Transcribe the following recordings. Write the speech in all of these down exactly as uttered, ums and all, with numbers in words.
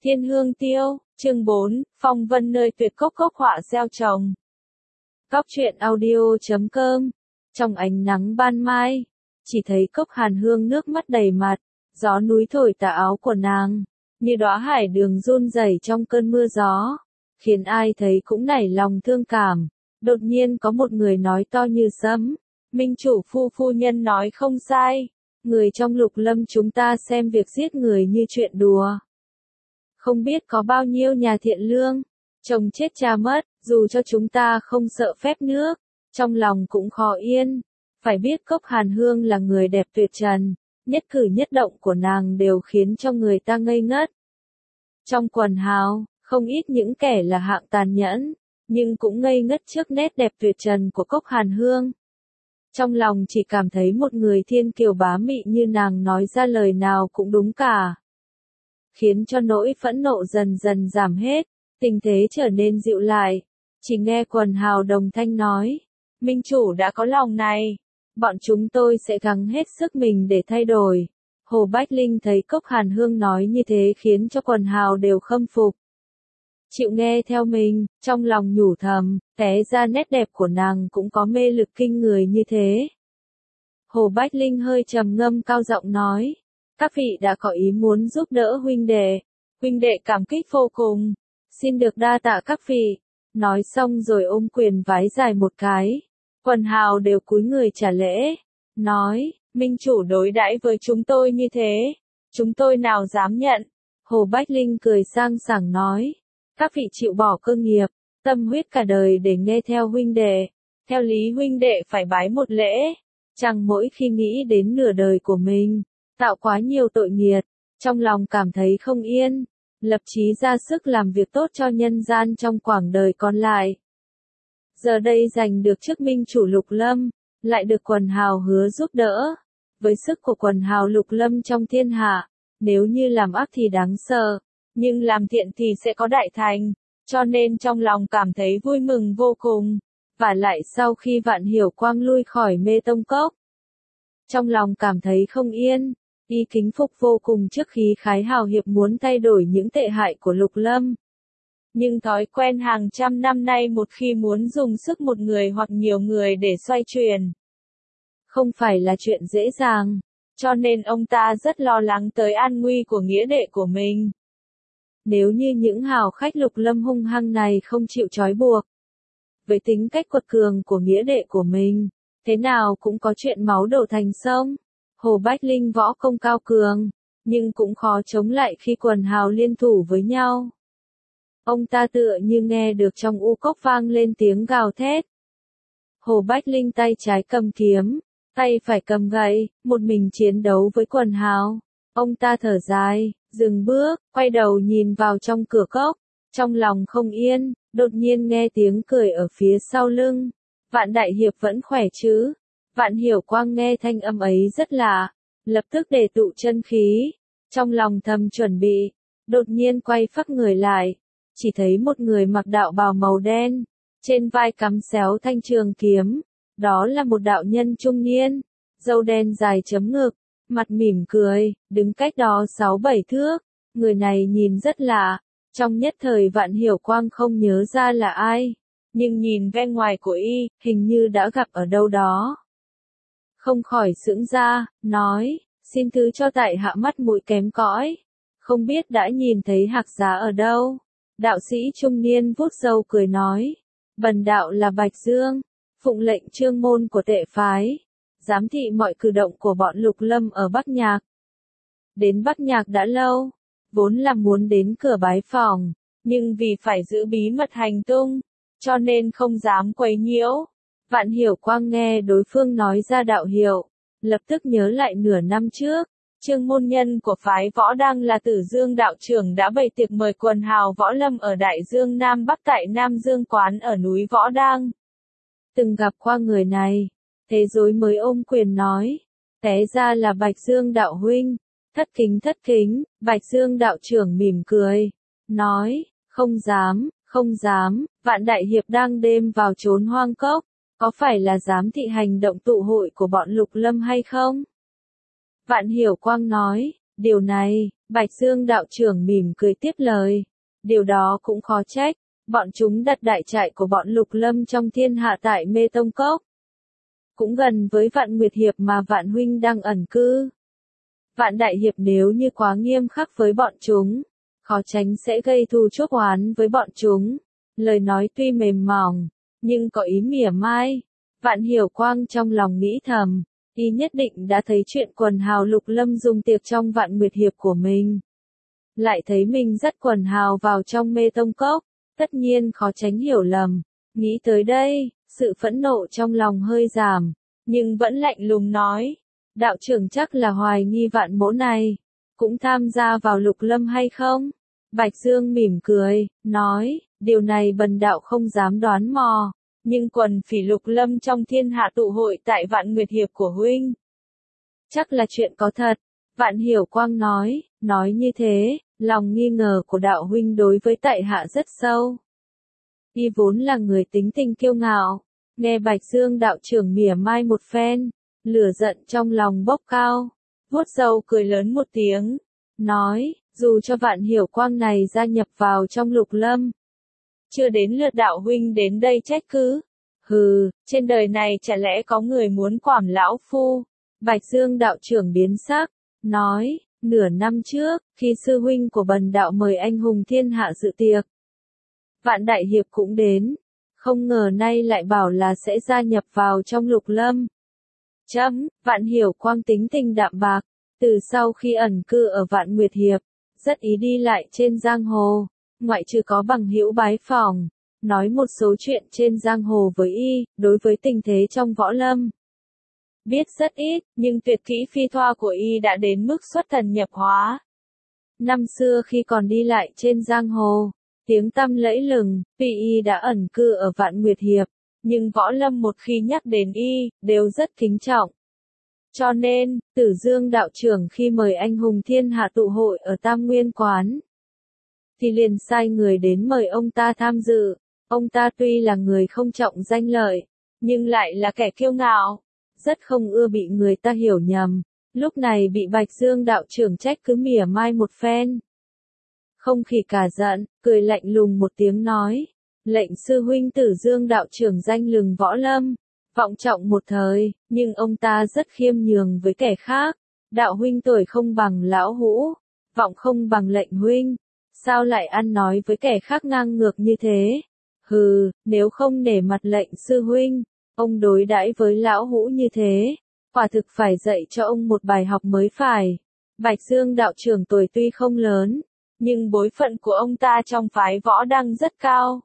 Thiên hương tiêu, chương bốn, phong vân nơi tuyệt cốc cốc họa gieo trồng. Cóc truyện audio chấm com. Trong ánh nắng ban mai, chỉ thấy Cốc Hàn Hương nước mắt đầy mặt, gió núi thổi tà áo của nàng, như đóa hải đường run rẩy trong cơn mưa gió, khiến ai thấy cũng nảy lòng thương cảm. Đột nhiên có một người nói to như sấm, Minh chủ phu phu nhân nói không sai, người trong Lục Lâm chúng ta xem việc giết người như chuyện đùa. Không biết có bao nhiêu nhà thiện lương, chồng chết cha mất, dù cho chúng ta không sợ phép nước, trong lòng cũng khó yên. Phải biết Cốc Hàn Hương là người đẹp tuyệt trần, nhất cử nhất động của nàng đều khiến cho người ta ngây ngất. Trong quần hào, không ít những kẻ là hạng tàn nhẫn, nhưng cũng ngây ngất trước nét đẹp tuyệt trần của Cốc Hàn Hương. Trong lòng chỉ cảm thấy một người thiên kiều bá mị như nàng nói ra lời nào cũng đúng cả. Khiến cho nỗi phẫn nộ dần dần giảm hết, tình thế trở nên dịu lại. Chỉ nghe quần hào đồng thanh nói, Minh chủ đã có lòng này, bọn chúng tôi sẽ gắng hết sức mình để thay đổi. Hồ Bách Linh thấy Cốc Hàn Hương nói như thế khiến cho quần hào đều khâm phục. Chịu nghe theo mình, trong lòng nhủ thầm, té ra nét đẹp của nàng cũng có mê lực kinh người như thế. Hồ Bách Linh hơi trầm ngâm cao giọng nói, các vị đã có ý muốn giúp đỡ huynh đệ, huynh đệ cảm kích vô cùng, xin được đa tạ các vị. Nói xong rồi ôm quyền vái dài một cái, quần hào đều cúi người trả lễ, nói, Minh chủ đối đãi với chúng tôi như thế, chúng tôi nào dám nhận. Hồ Bách Linh cười sang sảng nói, các vị chịu bỏ cơ nghiệp, tâm huyết cả đời để nghe theo huynh đệ, theo lý huynh đệ phải bái một lễ, chẳng mỗi khi nghĩ đến nửa đời của mình, tạo quá nhiều tội nghiệt, trong lòng cảm thấy không yên, lập chí ra sức làm việc tốt cho nhân gian trong quãng đời còn lại. Giờ đây giành được chức minh chủ Lục Lâm, lại được quần hào hứa giúp đỡ. Với sức của quần hào Lục Lâm trong thiên hạ, nếu như làm ác thì đáng sợ, nhưng làm thiện thì sẽ có đại thành, cho nên trong lòng cảm thấy vui mừng vô cùng. Và lại sau khi Vạn Hiểu Quang lui khỏi Mê Tông Cốc, trong lòng cảm thấy không yên, y kính phục vô cùng trước khí khái hào hiệp muốn thay đổi những tệ hại của Lục Lâm. Nhưng thói quen hàng trăm năm nay một khi muốn dùng sức một người hoặc nhiều người để xoay chuyển, không phải là chuyện dễ dàng, cho nên ông ta rất lo lắng tới an nguy của nghĩa đệ của mình. Nếu như những hào khách Lục Lâm hung hăng này không chịu trói buộc, với tính cách quật cường của nghĩa đệ của mình, thế nào cũng có chuyện máu đổ thành sông. Hồ Bách Linh võ công cao cường, nhưng cũng khó chống lại khi quần hào liên thủ với nhau. Ông ta tựa như nghe được trong u cốc vang lên tiếng gào thét. Hồ Bách Linh tay trái cầm kiếm, tay phải cầm gậy, một mình chiến đấu với quần hào. Ông ta thở dài, dừng bước, quay đầu nhìn vào trong cửa cốc, trong lòng không yên, đột nhiên nghe tiếng cười ở phía sau lưng. Vạn đại hiệp vẫn khỏe chứ? Vạn Hiểu Quang nghe thanh âm ấy rất lạ, lập tức để tụ chân khí, trong lòng thầm chuẩn bị, đột nhiên quay phác người lại, chỉ thấy một người mặc đạo bào màu đen, trên vai cắm xéo thanh trường kiếm, đó là một đạo nhân trung niên, râu đen dài chấm ngực, mặt mỉm cười, đứng cách đó sáu bảy thước, người này nhìn rất lạ, trong nhất thời Vạn Hiểu Quang không nhớ ra là ai, nhưng nhìn vẻ ngoài của y, hình như đã gặp ở đâu đó. Không khỏi sững ra, nói, xin thứ cho tại hạ mắt mũi kém cỏi, không biết đã nhìn thấy Hạc Giá ở đâu. Đạo sĩ trung niên vuốt râu cười nói, bần đạo là Bạch Dương, phụng lệnh trương môn của Tệ phái, giám thị mọi cử động của bọn Lục Lâm ở Bắc Nhạc. Đến Bắc Nhạc đã lâu, vốn là muốn đến cửa bái phòng, nhưng vì phải giữ bí mật hành tung, cho nên không dám quấy nhiễu. Vạn Hiểu Quang nghe đối phương nói ra đạo hiệu, lập tức nhớ lại nửa năm trước, Trương môn nhân của phái Võ Đăng là Tử Dương đạo trưởng đã bày tiệc mời quần hào võ lâm ở Đại Dương Nam Bắc tại Nam Dương Quán ở núi Võ Đăng. Từng gặp qua người này, thế rồi mới ôm quyền nói, té ra là Bạch Dương đạo huynh, thất kính thất kính. Bạch Dương đạo trưởng mỉm cười, nói, không dám, không dám, Vạn đại hiệp đang đêm vào trốn hoang cốc, có phải là giám thị hành động tụ hội của bọn Lục Lâm hay không? Vạn Hiểu Quang nói, điều này, Bạch Dương đạo trưởng mỉm cười tiếp lời. Điều đó cũng khó trách, bọn chúng đặt đại trại của bọn Lục Lâm trong thiên hạ tại Mê Tông Cốc. Cũng gần với Vạn Nguyệt Hiệp mà Vạn Huynh đang ẩn cư. Vạn Đại Hiệp nếu như quá nghiêm khắc với bọn chúng, khó tránh sẽ gây thù chuốc oán với bọn chúng. Lời nói tuy mềm mỏng, nhưng có ý mỉa mai. Vạn Hiểu Quang trong lòng nghĩ thầm, y nhất định đã thấy chuyện quần hào Lục Lâm dùng tiệc trong Vạn Nguyệt Hiệp của mình. Lại thấy mình dắt quần hào vào trong Mê Tông Cốc, tất nhiên khó tránh hiểu lầm. Nghĩ tới đây, sự phẫn nộ trong lòng hơi giảm, nhưng vẫn lạnh lùng nói, đạo trưởng chắc là hoài nghi Vạn mỗ này, cũng tham gia vào Lục Lâm hay không? Bạch Dương mỉm cười, nói, điều này bần đạo không dám đoán mò, nhưng quần phỉ Lục Lâm trong thiên hạ tụ hội tại Vạn Nguyệt Hiệp của huynh. Chắc là chuyện có thật, Vạn Hiểu Quang nói, nói như thế, lòng nghi ngờ của đạo huynh đối với tại hạ rất sâu. Y vốn là người tính tình kiêu ngạo, nghe Bạch Dương đạo trưởng mỉa mai một phen, lửa giận trong lòng bốc cao, vuốt râu cười lớn một tiếng, nói, dù cho Vạn Hiểu Quang này gia nhập vào trong Lục Lâm, chưa đến lượt đạo huynh đến đây trách cứ. Hừ, trên đời này chả lẽ có người muốn quảm lão phu? Bạch Dương đạo trưởng biến sắc, nói, nửa năm trước, khi sư huynh của bần đạo mời anh hùng thiên hạ dự tiệc, Vạn Đại Hiệp cũng đến, không ngờ nay lại bảo là sẽ gia nhập vào trong Lục Lâm. Chấm, Vạn Hiểu Quang tính tình đạm bạc, từ sau khi ẩn cư ở Vạn Nguyệt Hiệp, rất ý đi lại trên giang hồ, ngoại trừ có bằng hữu bái phỏng, nói một số chuyện trên giang hồ với y, đối với tình thế trong võ lâm. Biết rất ít, nhưng tuyệt kỹ phi thoa của y đã đến mức xuất thần nhập hóa. Năm xưa khi còn đi lại trên giang hồ, tiếng tăm lẫy lừng, vì y đã ẩn cư ở Vạn Nguyệt Hiệp, nhưng võ lâm một khi nhắc đến y, đều rất kính trọng. Cho nên, Tử Dương đạo trưởng khi mời anh hùng thiên hạ tụ hội ở Tam Nguyên Quán, thì liền sai người đến mời ông ta tham dự. Ông ta tuy là người không trọng danh lợi, nhưng lại là kẻ kiêu ngạo, rất không ưa bị người ta hiểu nhầm. Lúc này bị Bạch Dương đạo trưởng trách cứ mỉa mai một phen. Không khỉ cả giận, cười lạnh lùng một tiếng nói, lệnh sư huynh Tử Dương đạo trưởng danh lừng võ lâm, vọng trọng một thời, nhưng ông ta rất khiêm nhường với kẻ khác. Đạo huynh tuổi không bằng lão hũ, vọng không bằng lệnh huynh, sao lại ăn nói với kẻ khác ngang ngược như thế? Hừ, nếu không nể mặt lệnh sư huynh, ông đối đãi với lão hũ như thế, quả thực phải dạy cho ông một bài học mới phải. Bạch Dương đạo trưởng tuổi tuy không lớn, nhưng bối phận của ông ta trong phái võ đăng rất cao.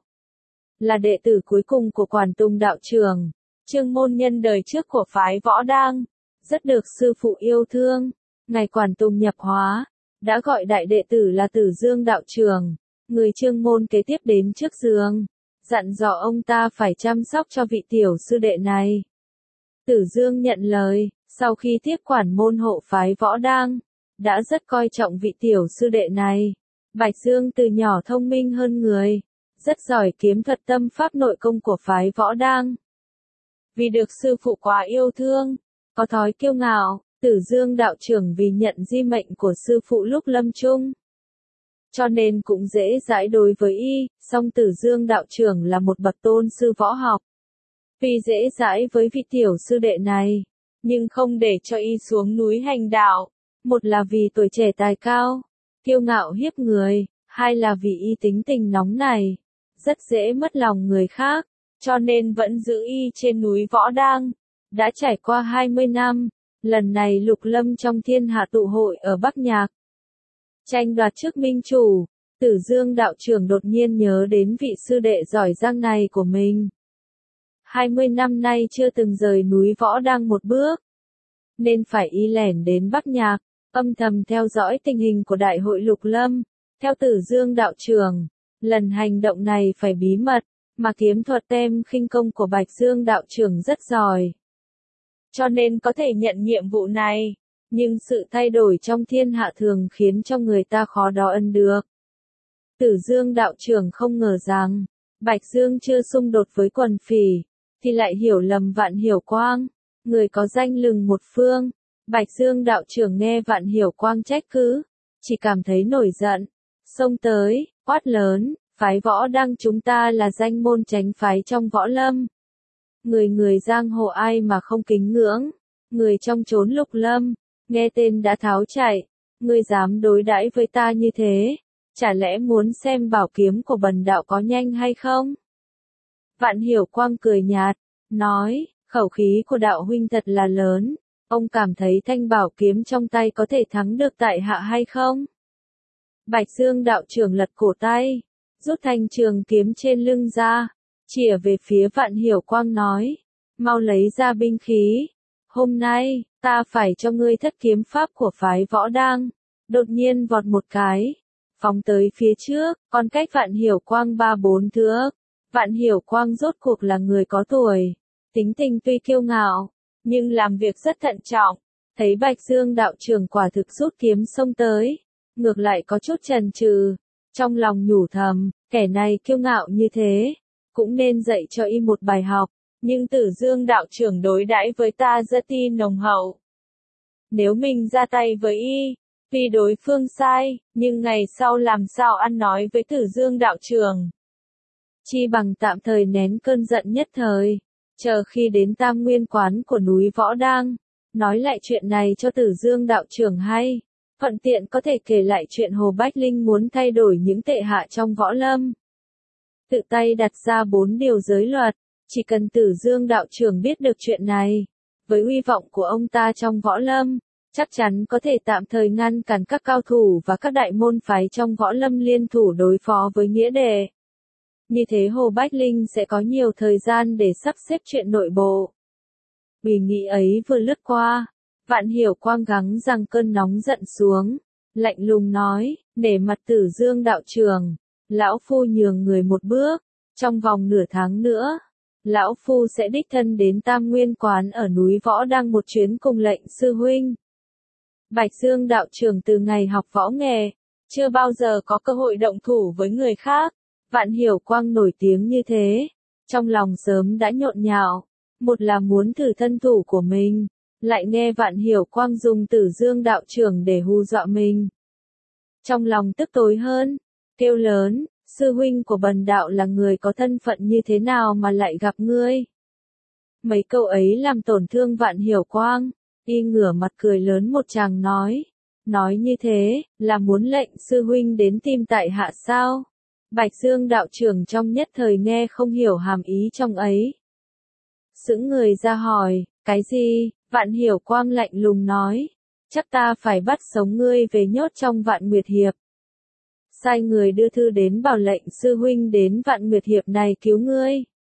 Là đệ tử cuối cùng của Quản Tùng đạo trưởng, chương môn nhân đời trước của phái võ đăng, rất được sư phụ yêu thương. Ngày Quản Tùng nhập hóa, đã gọi đại đệ tử là Tử Dương đạo trưởng, người chương môn kế tiếp đến trước giường, dặn dò ông ta phải chăm sóc cho vị tiểu sư đệ này. Tử Dương nhận lời, sau khi tiếp quản môn hộ phái võ đăng, đã rất coi trọng vị tiểu sư đệ này. Bạch Dương từ nhỏ thông minh hơn người, rất giỏi kiếm thuật tâm pháp nội công của phái võ đăng. Vì được sư phụ quá yêu thương, có thói kiêu ngạo, Tử Dương đạo trưởng vì nhận di mệnh của sư phụ lúc lâm chung, cho nên cũng dễ dãi đối với y. Song Tử Dương đạo trưởng là một bậc tôn sư võ học, vì dễ dãi với vị tiểu sư đệ này, nhưng không để cho y xuống núi hành đạo. Một là vì tuổi trẻ tài cao, kiêu ngạo hiếp người, hai là vì y tính tình nóng này, rất dễ mất lòng người khác, cho nên vẫn giữ y trên núi võ đăng. Đã trải qua hai mươi năm, lần này Lục Lâm trong thiên hạ tụ hội ở Bắc Nhạc, tranh đoạt chức minh chủ. Tử Dương đạo trưởng đột nhiên nhớ đến vị sư đệ giỏi giang này của mình. hai mươi năm nay chưa từng rời núi võ đăng một bước, nên phải y lẻn đến Bắc Nhạc, âm thầm theo dõi tình hình của đại hội Lục Lâm. Theo Tử Dương đạo trưởng, lần hành động này phải bí mật, mà kiếm thuật tem khinh công của Bạch Dương đạo trưởng rất giỏi, cho nên có thể nhận nhiệm vụ này. Nhưng sự thay đổi trong thiên hạ thường khiến cho người ta khó đo ân được. Tử Dương đạo trưởng không ngờ rằng, Bạch Dương chưa xung đột với quần phỉ, thì lại hiểu lầm Vạn Hiểu Quang, người có danh lừng một phương. Bạch Dương đạo trưởng nghe Vạn Hiểu Quang trách cứ, chỉ cảm thấy nổi giận, xông tới, quát lớn, phái Võ Đăng chúng ta là danh môn chánh phái trong võ lâm. Người người giang hồ ai mà không kính ngưỡng, người trong chốn lục lâm, nghe tên đã tháo chạy, ngươi dám đối đãi với ta như thế, chả lẽ muốn xem bảo kiếm của bần đạo có nhanh hay không? Vạn Hiểu Quang cười nhạt, nói, khẩu khí của đạo huynh thật là lớn, ông cảm thấy thanh bảo kiếm trong tay có thể thắng được tại hạ hay không? Bạch Dương đạo trưởng lật cổ tay, rút thanh trường kiếm trên lưng ra, chĩa về phía Vạn Hiểu Quang nói, mau lấy ra binh khí, hôm nay, ta phải cho ngươi thất kiếm pháp của phái Võ Đăng. Đột nhiên vọt một cái, phóng tới phía trước, còn cách Vạn Hiểu Quang ba bốn thước. Vạn Hiểu Quang rốt cuộc là người có tuổi, tính tình tuy kiêu ngạo, nhưng làm việc rất thận trọng, thấy Bạch Dương đạo trưởng quả thực rút kiếm xông tới, ngược lại có chút chần chừ, trong lòng nhủ thầm, kẻ này kiêu ngạo như thế, cũng nên dạy cho y một bài học, nhưng Tử Dương đạo trưởng đối đãi với ta rất ti nồng hậu. Nếu mình ra tay với y, tuy đối phương sai, nhưng ngày sau làm sao ăn nói với Tử Dương đạo trưởng. Chi bằng tạm thời nén cơn giận nhất thời, chờ khi đến Tam Nguyên quán của núi Võ Đăng, nói lại chuyện này cho Tử Dương đạo trưởng hay, thuận tiện có thể kể lại chuyện Hồ Bách Linh muốn thay đổi những tệ hạ trong võ lâm. Tự tay đặt ra bốn điều giới luật, chỉ cần Tử Dương đạo trưởng biết được chuyện này, với uy vọng của ông ta trong võ lâm, chắc chắn có thể tạm thời ngăn cản các cao thủ và các đại môn phái trong võ lâm liên thủ đối phó với nghĩa đệ. Như thế Hồ Bách Linh sẽ có nhiều thời gian để sắp xếp chuyện nội bộ. Ủy nghĩ ấy vừa lướt qua, Vạn Hiểu Quang gắng rằng cơn nóng giận xuống, lạnh lùng nói, để mặt Tử Dương đạo trưởng, lão phu nhường người một bước, trong vòng nửa tháng nữa, lão phu sẽ đích thân đến Tam Nguyên quán ở núi Võ Đăng một chuyến cùng lệnh sư huynh. Bạch Dương đạo trưởng từ ngày học võ nghề, chưa bao giờ có cơ hội động thủ với người khác. Vạn Hiểu Quang nổi tiếng như thế, trong lòng sớm đã nhộn nhạo, một là muốn thử thân thủ của mình, lại nghe Vạn Hiểu Quang dùng Tử Dương đạo trưởng để hù dọa mình. Trong lòng tức tối hơn, kêu lớn, sư huynh của bần đạo là người có thân phận như thế nào mà lại gặp ngươi. Mấy câu ấy làm tổn thương Vạn Hiểu Quang, y ngửa mặt cười lớn một tràng nói, nói như thế, là muốn lệnh sư huynh đến tìm tại hạ sao? Bạch Dương đạo trưởng trong nhất thời nghe không hiểu hàm ý trong ấy. Sững người ra hỏi, cái gì? Vạn Hiểu Quang lạnh lùng nói, chắc ta phải bắt sống ngươi về nhốt trong Vạn Nguyệt Hiệp. Sai người đưa thư đến bảo lệnh sư huynh đến Vạn Nguyệt Hiệp này cứu ngươi.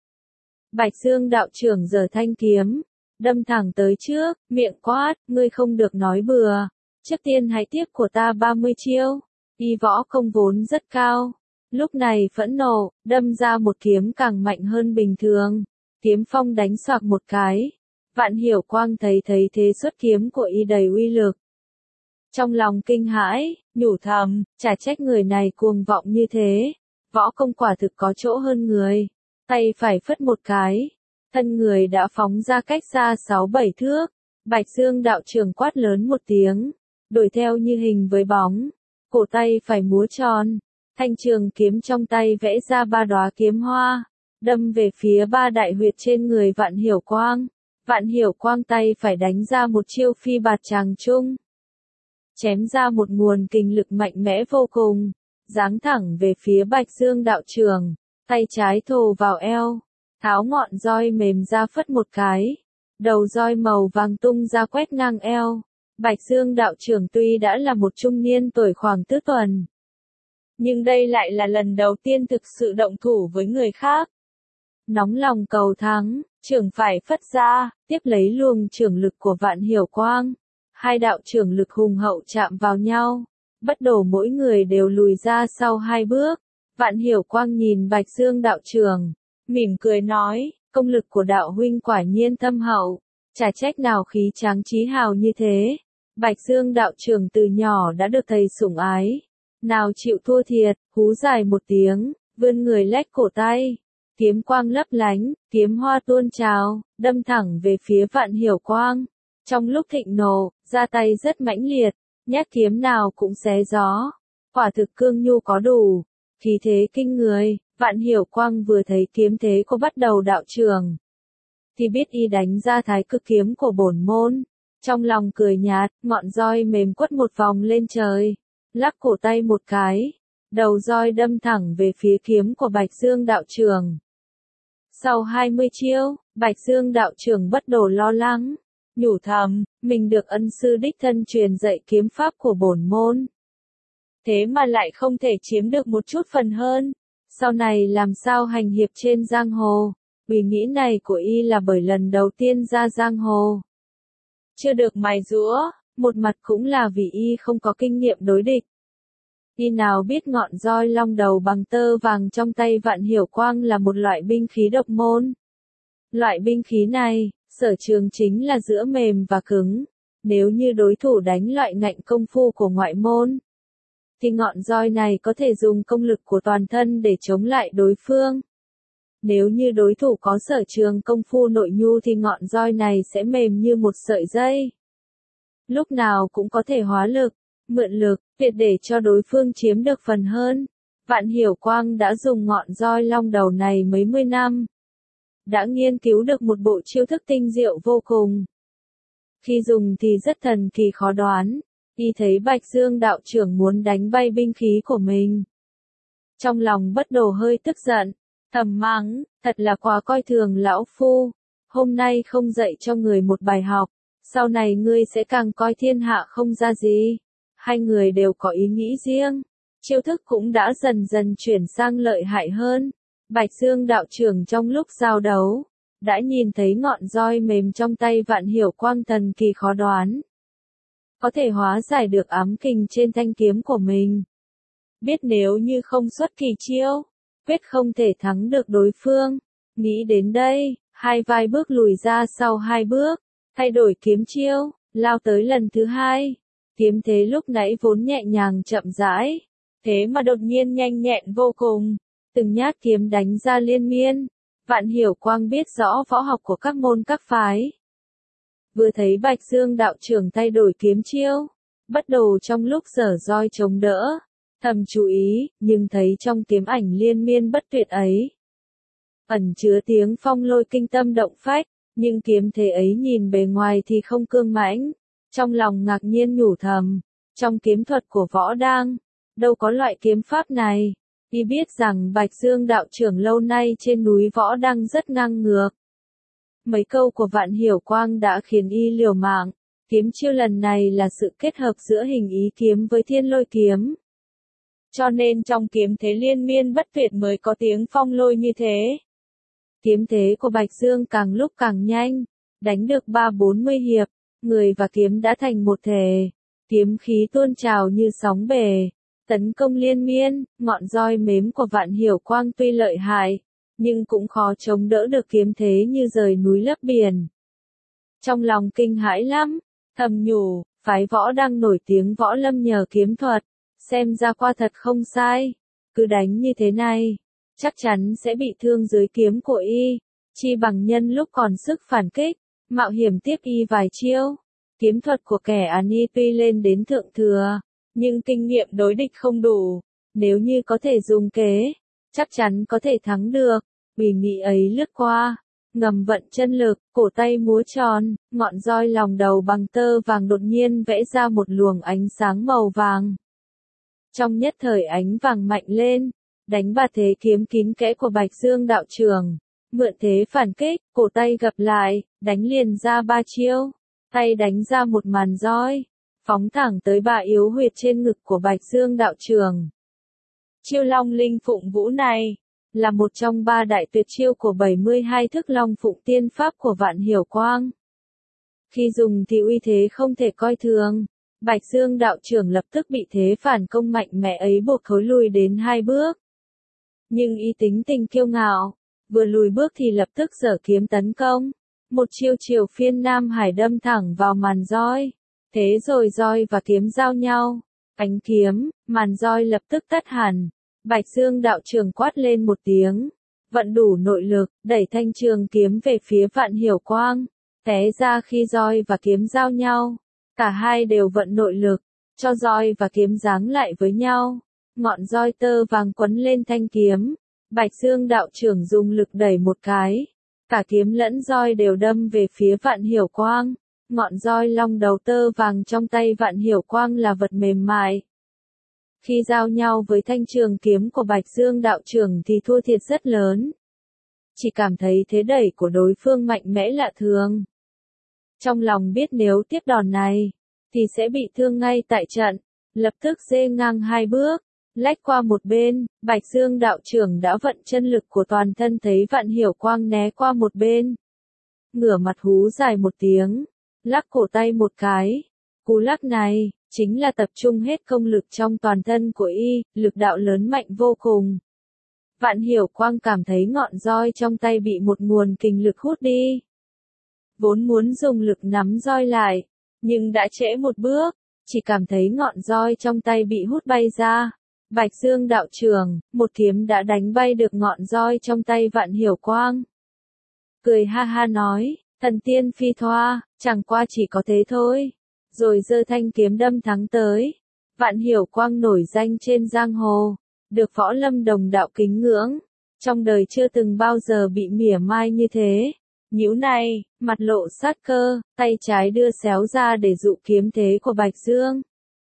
Bạch Dương đạo trưởng giở thanh kiếm, đâm thẳng tới trước, miệng quát, ngươi không được nói bừa, trước tiên hãy tiếp của ta ba mươi chiêu. Y võ công vốn rất cao. Lúc này phẫn nộ, đâm ra một kiếm càng mạnh hơn bình thường. Kiếm phong đánh xoạc một cái. Vạn Hiểu Quang thấy thấy thế xuất kiếm của y đầy uy lực. Trong lòng kinh hãi, nhủ thầm, chả trách người này cuồng vọng như thế. Võ công quả thực có chỗ hơn người. Tay phải phất một cái. Thân người đã phóng ra cách xa sáu bảy thước. Bạch Dương đạo trưởng quát lớn một tiếng. Đuổi theo như hình với bóng. Cổ tay phải múa tròn. Thanh trường kiếm trong tay vẽ ra ba đóa kiếm hoa, đâm về phía ba đại huyệt trên người Vạn Hiểu Quang. Vạn Hiểu Quang tay phải đánh ra một chiêu phi bạt tràng trung. Chém ra một nguồn kình lực mạnh mẽ vô cùng, giáng thẳng về phía Bạch Dương đạo trưởng, tay trái thồ vào eo, tháo ngọn roi mềm ra phất một cái. Đầu roi màu vàng tung ra quét ngang eo. Bạch Dương đạo trưởng tuy đã là một trung niên tuổi khoảng tứ tuần, nhưng đây lại là lần đầu tiên thực sự động thủ với người khác. Nóng lòng cầu thắng, trưởng phải phất ra, tiếp lấy luồng trưởng lực của Vạn Hiểu Quang. Hai đạo trưởng lực hùng hậu chạm vào nhau, bất đổ mỗi người đều lùi ra sau hai bước. Vạn Hiểu Quang nhìn Bạch Dương đạo trưởng, mỉm cười nói, công lực của đạo huynh quả nhiên thâm hậu, chả trách nào khí tráng chí hào như thế. Bạch Dương đạo trưởng từ nhỏ đã được thầy sủng ái, nào chịu thua thiệt, hú dài một tiếng, vươn người lách cổ tay, kiếm quang lấp lánh, kiếm hoa tuôn trào, đâm thẳng về phía Vạn Hiểu Quang. Trong lúc thịnh nộ, ra tay rất mãnh liệt, nhát kiếm nào cũng xé gió, quả thực cương nhu có đủ, khí thế kinh người. Vạn Hiểu Quang vừa thấy kiếm thế của Bắt Đầu đạo trưởng, thì biết y đánh ra thái cực kiếm của bổn môn, trong lòng cười nhạt, ngọn roi mềm quất một vòng lên trời, lắc cổ tay một cái, đầu roi đâm thẳng về phía kiếm của Bạch Dương đạo trưởng. Sau hai mươi chiêu, Bạch Dương đạo trưởng Bất Đồ lo lắng, nhủ thầm, mình được ân sư đích thân truyền dạy kiếm pháp của bổn môn, thế mà lại không thể chiếm được một chút phần hơn, sau này làm sao hành hiệp trên giang hồ. Ý nghĩ này của y là bởi lần đầu tiên ra giang hồ, chưa được mài giũa, một mặt cũng là vì y không có kinh nghiệm đối địch. Y nào biết ngọn roi long đầu bằng tơ vàng trong tay Vạn Hiểu Quang là một loại binh khí độc môn. Loại binh khí này, sở trường chính là giữa mềm và cứng. Nếu như đối thủ đánh loại ngạnh công phu của ngoại môn, thì ngọn roi này có thể dùng công lực của toàn thân để chống lại đối phương. Nếu như đối thủ có sở trường công phu nội nhu thì ngọn roi này sẽ mềm như một sợi dây. Lúc nào cũng có thể hóa lực, mượn lực, tuyệt để cho đối phương chiếm được phần hơn. Vạn Hiểu Quang đã dùng ngọn roi long đầu này mấy mươi năm, đã nghiên cứu được một bộ chiêu thức tinh diệu vô cùng. Khi dùng thì rất thần kỳ khó đoán, y thấy Bạch Dương đạo trưởng muốn đánh bay binh khí của mình. Trong lòng Bất Đồ hơi tức giận, thầm mắng, thật là quá coi thường lão phu, hôm nay không dạy cho người một bài học, sau này ngươi sẽ càng coi thiên hạ không ra gì. Hai người đều có ý nghĩ riêng, chiêu thức cũng đã dần dần chuyển sang lợi hại hơn. Bạch Dương đạo trưởng trong lúc giao đấu, đã nhìn thấy ngọn roi mềm trong tay Vạn Hiểu Quang thần kỳ khó đoán, có thể hóa giải được ám kình trên thanh kiếm của mình. Biết nếu như không xuất kỳ chiêu, quyết không thể thắng được đối phương. Nghĩ đến đây, hai vai bước lùi ra sau hai bước, thay đổi kiếm chiêu, lao tới lần thứ hai. Kiếm thế lúc nãy vốn nhẹ nhàng chậm rãi, thế mà đột nhiên nhanh nhẹn vô cùng, từng nhát kiếm đánh ra liên miên. Vạn Hiểu Quang biết rõ võ học của các môn các phái. Vừa thấy Bạch Dương đạo trưởng thay đổi kiếm chiêu, Bất Đồ trong lúc giở roi chống đỡ, thầm chú ý, nhưng thấy trong kiếm ảnh liên miên bất tuyệt ấy, ẩn chứa tiếng phong lôi kinh tâm động phách, nhưng kiếm thế ấy nhìn bề ngoài thì không cương mãnh. Trong lòng ngạc nhiên nhủ thầm, trong kiếm thuật của võ đang, đâu có loại kiếm pháp này. Y biết rằng Bạch Dương đạo trưởng lâu nay trên núi võ đang rất ngang ngược. Mấy câu của Vạn Hiểu Quang đã khiến y liều mạng. Kiếm chiêu lần này là sự kết hợp giữa hình ý kiếm với thiên lôi kiếm, cho nên trong kiếm thế liên miên bất tuyệt mới có tiếng phong lôi như thế. Kiếm thế của Bạch Dương càng lúc càng nhanh, đánh được ba bốn mươi hiệp, người và kiếm đã thành một thể, kiếm khí tuôn trào như sóng bể, tấn công liên miên. Ngọn roi mềm của Vạn Hiểu Quang tuy lợi hại, nhưng cũng khó chống đỡ được kiếm thế như rời núi lấp biển. Trong lòng kinh hãi lắm, thầm nhủ, phái võ đang nổi tiếng võ lâm nhờ kiếm thuật, xem ra qua thật không sai, cứ đánh như thế này, chắc chắn sẽ bị thương dưới kiếm của y, chi bằng nhân lúc còn sức phản kích, mạo hiểm tiếp y vài chiêu. Kiếm thuật của kẻ Ani tuy lên đến thượng thừa, nhưng kinh nghiệm đối địch không đủ, nếu như có thể dùng kế, chắc chắn có thể thắng được. Vì nghĩ ấy lướt qua, ngầm vận chân lực, cổ tay múa tròn, ngọn roi lòng đầu bằng tơ vàng đột nhiên vẽ ra một luồng ánh sáng màu vàng. Trong nhất thời ánh vàng mạnh lên, đánh bạt thế kiếm kín kẽ của Bạch Dương đạo trưởng, mượn thế phản kích, cổ tay gập lại, đánh liền ra ba chiêu, tay đánh ra một màn roi, phóng thẳng tới ba yếu huyệt trên ngực của Bạch Dương đạo trưởng. Chiêu Long Linh Phụng Vũ này là một trong ba đại tuyệt chiêu của bảy mươi hai thức Long Phụng tiên pháp của Vạn Hiểu Quang. Khi dùng thì uy thế không thể coi thường, Bạch Dương đạo trưởng lập tức bị thế phản công mạnh mẽ ấy buộc thối lùi đến hai bước. Nhưng y tính tình kiêu ngạo, vừa lùi bước thì lập tức giở kiếm tấn công, một chiêu Triều Phiên Nam Hải đâm thẳng vào màn roi. Thế rồi roi và kiếm giao nhau, ánh kiếm, màn roi lập tức tắt hẳn. Bạch Dương đạo trưởng quát lên một tiếng, vận đủ nội lực, đẩy thanh trường kiếm về phía Vạn Hiểu Quang. Té ra khi roi và kiếm giao nhau, cả hai đều vận nội lực, cho roi và kiếm giáng lại với nhau. Ngọn roi tơ vàng quấn lên thanh kiếm. Bạch Dương đạo trưởng dùng lực đẩy một cái. Cả kiếm lẫn roi đều đâm về phía Vạn Hiểu Quang. Ngọn roi long đầu tơ vàng trong tay Vạn Hiểu Quang là vật mềm mại. Khi giao nhau với thanh trường kiếm của Bạch Dương đạo trưởng thì thua thiệt rất lớn. Chỉ cảm thấy thế đẩy của đối phương mạnh mẽ lạ thường. Trong lòng biết nếu tiếp đòn này, thì sẽ bị thương ngay tại trận. Lập tức dê ngang hai bước, lách qua một bên. Bạch Dương đạo trưởng đã vận chân lực của toàn thân thấy Vạn Hiểu Quang né qua một bên. Ngửa mặt hú dài một tiếng, lắc cổ tay một cái. Cú lắc này chính là tập trung hết công lực trong toàn thân của y, lực đạo lớn mạnh vô cùng. Vạn Hiểu Quang cảm thấy ngọn roi trong tay bị một nguồn kình lực hút đi. Vốn muốn dùng lực nắm roi lại, nhưng đã trễ một bước, chỉ cảm thấy ngọn roi trong tay bị hút bay ra. Bạch Dương đạo trưởng, một kiếm đã đánh bay được ngọn roi trong tay Vạn Hiểu Quang. Cười ha ha nói, thần tiên phi thoa, chẳng qua chỉ có thế thôi. Rồi giơ thanh kiếm đâm thắng tới. Vạn Hiểu Quang nổi danh trên giang hồ, được võ lâm đồng đạo kính ngưỡng. Trong đời chưa từng bao giờ bị mỉa mai như thế. Nhíu này, mặt lộ sát cơ, tay trái đưa xéo ra để dụ kiếm thế của Bạch Dương.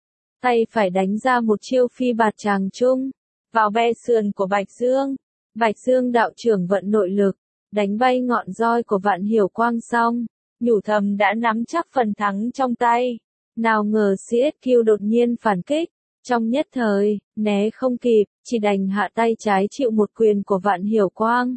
Tay phải đánh ra một chiêu phi bạt tràng trung, vào be sườn của Bạch Dương. Bạch Dương đạo trưởng vận nội lực, đánh bay ngọn roi của Vạn Hiểu Quang xong, nhủ thầm đã nắm chắc phần thắng trong tay. Nào ngờ xê ét quy đột nhiên phản kích, trong nhất thời, né không kịp, chỉ đành hạ tay trái chịu một quyền của Vạn Hiểu Quang.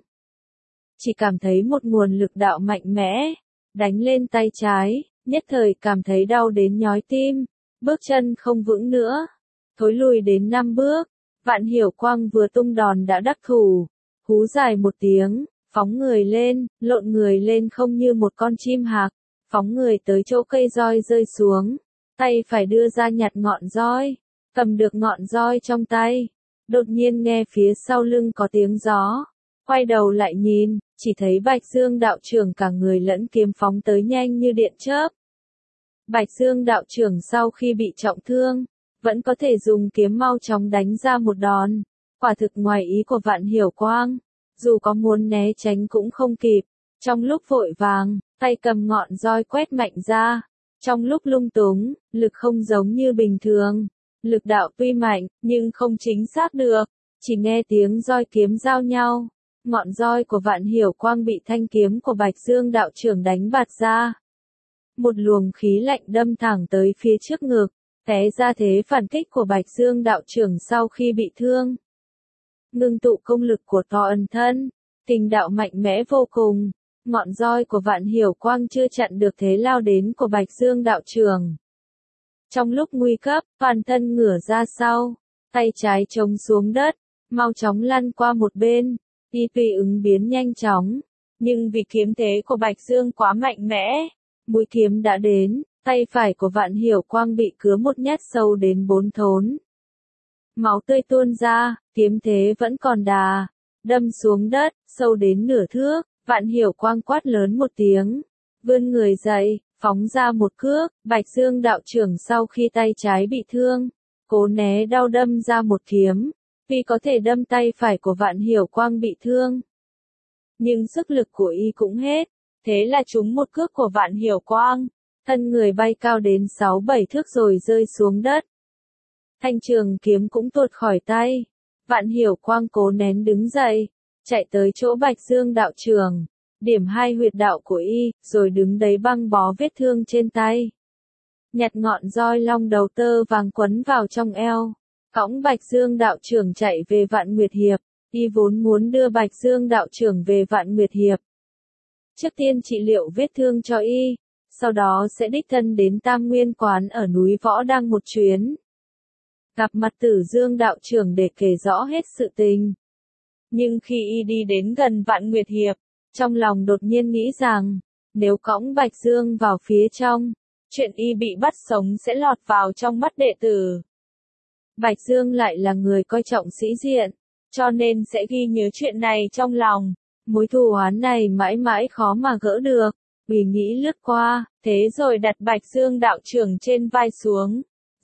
Chỉ cảm thấy một nguồn lực đạo mạnh mẽ, đánh lên tay trái, nhất thời cảm thấy đau đến nhói tim, bước chân không vững nữa, thối lùi đến năm bước. Vạn Hiểu Quang vừa tung đòn đã đắc thủ, hú dài một tiếng, phóng người lên, lộn người lên không như một con chim hạc, phóng người tới chỗ cây roi rơi xuống, tay phải đưa ra nhặt ngọn roi, cầm được ngọn roi trong tay, đột nhiên nghe phía sau lưng có tiếng gió, quay đầu lại nhìn, chỉ thấy Bạch Dương đạo trưởng cả người lẫn kiếm phóng tới nhanh như điện chớp. Bạch Dương đạo trưởng sau khi bị trọng thương, vẫn có thể dùng kiếm mau chóng đánh ra một đòn, quả thực ngoài ý của Vạn Hiểu Quang, dù có muốn né tránh cũng không kịp, trong lúc vội vàng, tay cầm ngọn roi quét mạnh ra, trong lúc lung túng, lực không giống như bình thường, lực đạo tuy mạnh, nhưng không chính xác được, chỉ nghe tiếng roi kiếm giao nhau, ngọn roi của Vạn Hiểu Quang bị thanh kiếm của Bạch Dương đạo trưởng đánh bạt ra. Một luồng khí lạnh đâm thẳng tới phía trước ngực, té ra thế phản kích của Bạch Dương đạo trưởng sau khi bị thương. Ngưng tụ công lực của to ẩn thân, kình đạo mạnh mẽ vô cùng, ngọn roi của Vạn Hiểu Quang chưa chặn được thế lao đến của Bạch Dương đạo trưởng. Trong lúc nguy cấp, toàn thân ngửa ra sau, tay trái chống xuống đất, mau chóng lăn qua một bên, y tuy ứng biến nhanh chóng, nhưng vì kiếm thế của Bạch Dương quá mạnh mẽ, mũi kiếm đã đến, tay phải của Vạn Hiểu Quang bị cứa một nhát sâu đến bốn thốn. Máu tươi tuôn ra, kiếm thế vẫn còn đà, đâm xuống đất, sâu đến nửa thước, Vạn Hiểu Quang quát lớn một tiếng, vươn người dậy, phóng ra một cước. Bạch Dương đạo trưởng sau khi tay trái bị thương, cố né đau đâm ra một kiếm, vì có thể đâm tay phải của Vạn Hiểu Quang bị thương. Nhưng sức lực của y cũng hết, thế là trúng một cước của Vạn Hiểu Quang, thân người bay cao đến sáu bảy thước rồi rơi xuống đất. Thanh trường kiếm cũng tuột khỏi tay, Vạn Hiểu Quang cố nén đứng dậy, chạy tới chỗ Bạch Dương đạo trưởng, điểm hai huyệt đạo của y, rồi đứng đấy băng bó vết thương trên tay. Nhặt ngọn roi long đầu tơ vàng quấn vào trong eo, cõng Bạch Dương đạo trưởng chạy về Vạn Nguyệt Hiệp, y vốn muốn đưa Bạch Dương đạo trưởng về Vạn Nguyệt Hiệp. Trước tiên trị liệu vết thương cho y, sau đó sẽ đích thân đến Tam Nguyên Quán ở núi Võ Đăng một chuyến. Gặp mặt Tử Dương đạo trưởng để kể rõ hết sự tình. Nhưng khi y đi đến gần Vạn Nguyệt Hiệp, trong lòng đột nhiên nghĩ rằng, nếu cõng Bạch Dương vào phía trong, chuyện y bị bắt sống sẽ lọt vào trong mắt đệ tử. Bạch Dương lại là người coi trọng sĩ diện, cho nên sẽ ghi nhớ chuyện này trong lòng. Mối thù oán này mãi mãi khó mà gỡ được, vì nghĩ lướt qua, thế rồi đặt Bạch Dương đạo trưởng trên vai xuống,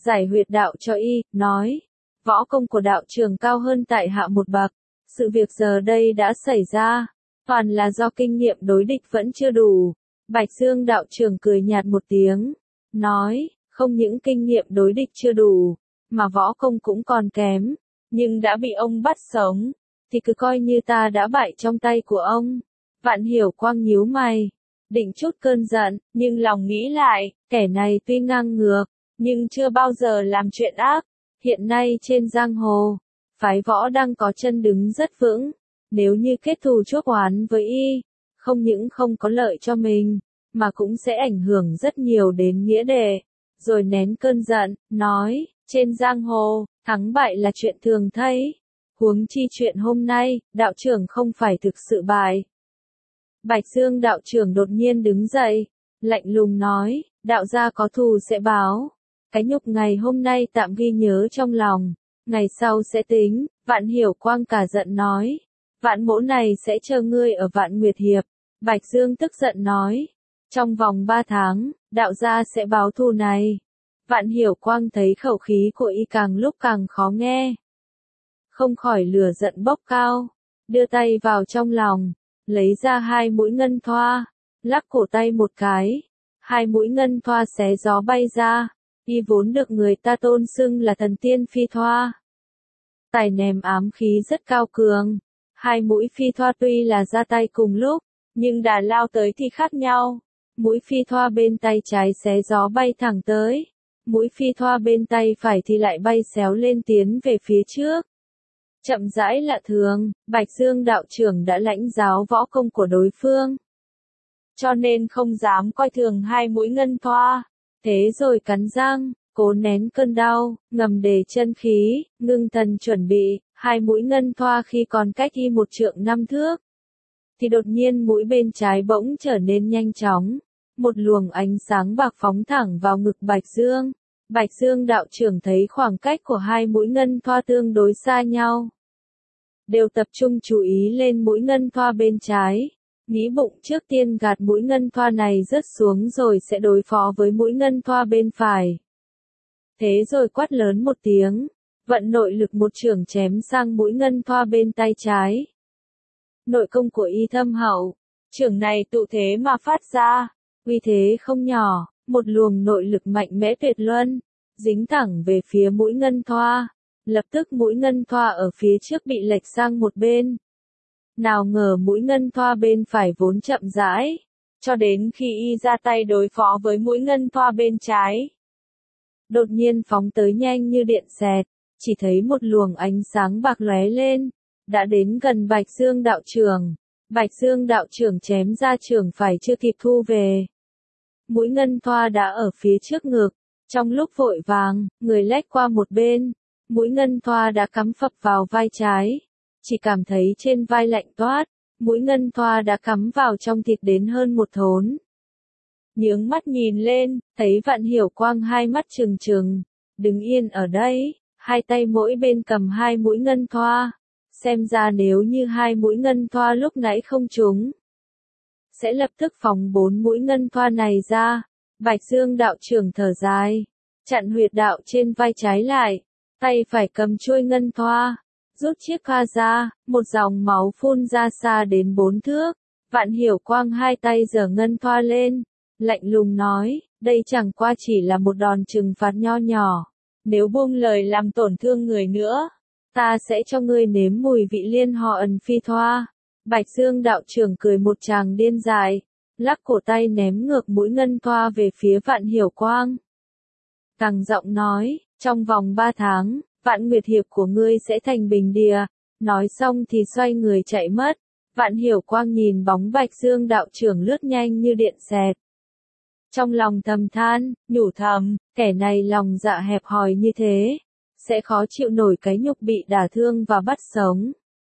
giải huyệt đạo cho y, nói, võ công của đạo trưởng cao hơn tại hạ một bậc, sự việc giờ đây đã xảy ra, toàn là do kinh nghiệm đối địch vẫn chưa đủ. Bạch Dương đạo trưởng cười nhạt một tiếng, nói, không những kinh nghiệm đối địch chưa đủ, mà võ công cũng còn kém, nhưng đã bị ông bắt sống, thì cứ coi như ta đã bại trong tay của ông. Vạn Hiểu Quang nhíu mày, định chút cơn giận, nhưng lòng nghĩ lại, kẻ này tuy ngang ngược, nhưng chưa bao giờ làm chuyện ác. Hiện nay trên giang hồ, phái võ đang có chân đứng rất vững, nếu như kết thù chuốc oán với y, không những không có lợi cho mình, mà cũng sẽ ảnh hưởng rất nhiều đến nghĩa đệ. Rồi nén cơn giận, nói, trên giang hồ, thắng bại là chuyện thường thấy. Huống chi chuyện hôm nay, đạo trưởng không phải thực sự bại. Bạch Dương đạo trưởng đột nhiên đứng dậy, lạnh lùng nói, đạo gia có thù sẽ báo. Cái nhục ngày hôm nay tạm ghi nhớ trong lòng, ngày sau sẽ tính. Vạn Hiểu Quang cả giận nói, vạn mỗ này sẽ chờ ngươi ở Vạn Nguyệt Hiệp. Bạch Dương tức giận nói, trong vòng ba tháng, đạo gia sẽ báo thù này. Vạn Hiểu Quang thấy khẩu khí của y càng lúc càng khó nghe, không khỏi lửa giận bốc cao, đưa tay vào trong lòng, lấy ra hai mũi ngân thoa, lắc cổ tay một cái, hai mũi ngân thoa xé gió bay ra. Y vốn được người ta tôn xưng là thần tiên phi thoa, tài ném ám khí rất cao cường. Hai mũi phi thoa tuy là ra tay cùng lúc, nhưng đà lao tới thì khác nhau. Mũi phi thoa bên tay trái xé gió bay thẳng tới, mũi phi thoa bên tay phải thì lại bay xéo lên tiến về phía trước. Chậm rãi lạ thường, Bạch Dương đạo trưởng đã lãnh giáo võ công của đối phương, cho nên không dám coi thường hai mũi ngân thoa. Thế rồi cắn răng, cố nén cơn đau, ngầm để chân khí, ngưng thần chuẩn bị. Hai mũi ngân thoa khi còn cách y một trượng năm thước, thì đột nhiên mũi bên trái bỗng trở nên nhanh chóng, một luồng ánh sáng bạc phóng thẳng vào ngực Bạch Dương. Bạch Dương đạo trưởng thấy khoảng cách của hai mũi ngân thoa tương đối xa nhau, đều tập trung chú ý lên mũi ngân thoa bên trái, nghĩ bụng trước tiên gạt mũi ngân thoa này rớt xuống rồi sẽ đối phó với mũi ngân thoa bên phải. Thế rồi quát lớn một tiếng, vận nội lực một chưởng chém sang mũi ngân thoa bên tay trái. Nội công của y thâm hậu, chưởng này tụ thế mà phát ra, uy thế không nhỏ, một luồng nội lực mạnh mẽ tuyệt luân, dính thẳng về phía mũi ngân thoa. Lập tức mũi ngân thoa ở phía trước bị lệch sang một bên. Nào ngờ mũi ngân thoa bên phải vốn chậm rãi, cho đến khi y ra tay đối phó với mũi ngân thoa bên trái, đột nhiên phóng tới nhanh như điện xẹt, chỉ thấy một luồng ánh sáng bạc lóe lên, đã đến gần Bạch Dương đạo trưởng. Bạch Dương đạo trưởng chém ra chưởng phải chưa kịp thu về, mũi ngân thoa đã ở phía trước ngực. Trong lúc vội vàng, người lách qua một bên, mũi ngân thoa đã cắm phập vào vai trái, chỉ cảm thấy trên vai lạnh toát, mũi ngân thoa đã cắm vào trong thịt đến hơn một thốn. Nhướng mắt nhìn lên, thấy Vạn Hiểu Quang hai mắt trừng trừng, đứng yên ở đấy, hai tay mỗi bên cầm hai mũi ngân thoa. Xem ra nếu như hai mũi ngân thoa lúc nãy không trúng, sẽ lập tức phóng bốn mũi ngân thoa này ra. Bạch Dương đạo trưởng thở dài, chặn huyệt đạo trên vai trái lại, tay phải cầm chuôi ngân thoa, rút chiếc pha ra, một dòng máu phun ra xa đến bốn thước. Vạn Hiểu Quang hai tay giở ngân thoa lên, lạnh lùng nói, đây chẳng qua chỉ là một đòn trừng phạt nho nhỏ, nếu buông lời làm tổn thương người nữa, ta sẽ cho ngươi nếm mùi vị liên họ ẩn phi thoa. Bạch Dương đạo trưởng cười một tràng điên dại, lắc cổ tay ném ngược mũi ngân thoa về phía Vạn Hiểu Quang. Càng giọng nói, trong vòng ba tháng, Vạn Nguyệt Hiệp của ngươi sẽ thành bình địa. Nói xong thì xoay người chạy mất. Vạn Hiểu Quang nhìn bóng Bạch Dương đạo trưởng lướt nhanh như điện xẹt, trong lòng thầm than, nhủ thầm, kẻ này lòng dạ hẹp hòi như thế, sẽ khó chịu nổi cái nhục bị đả thương và bắt sống.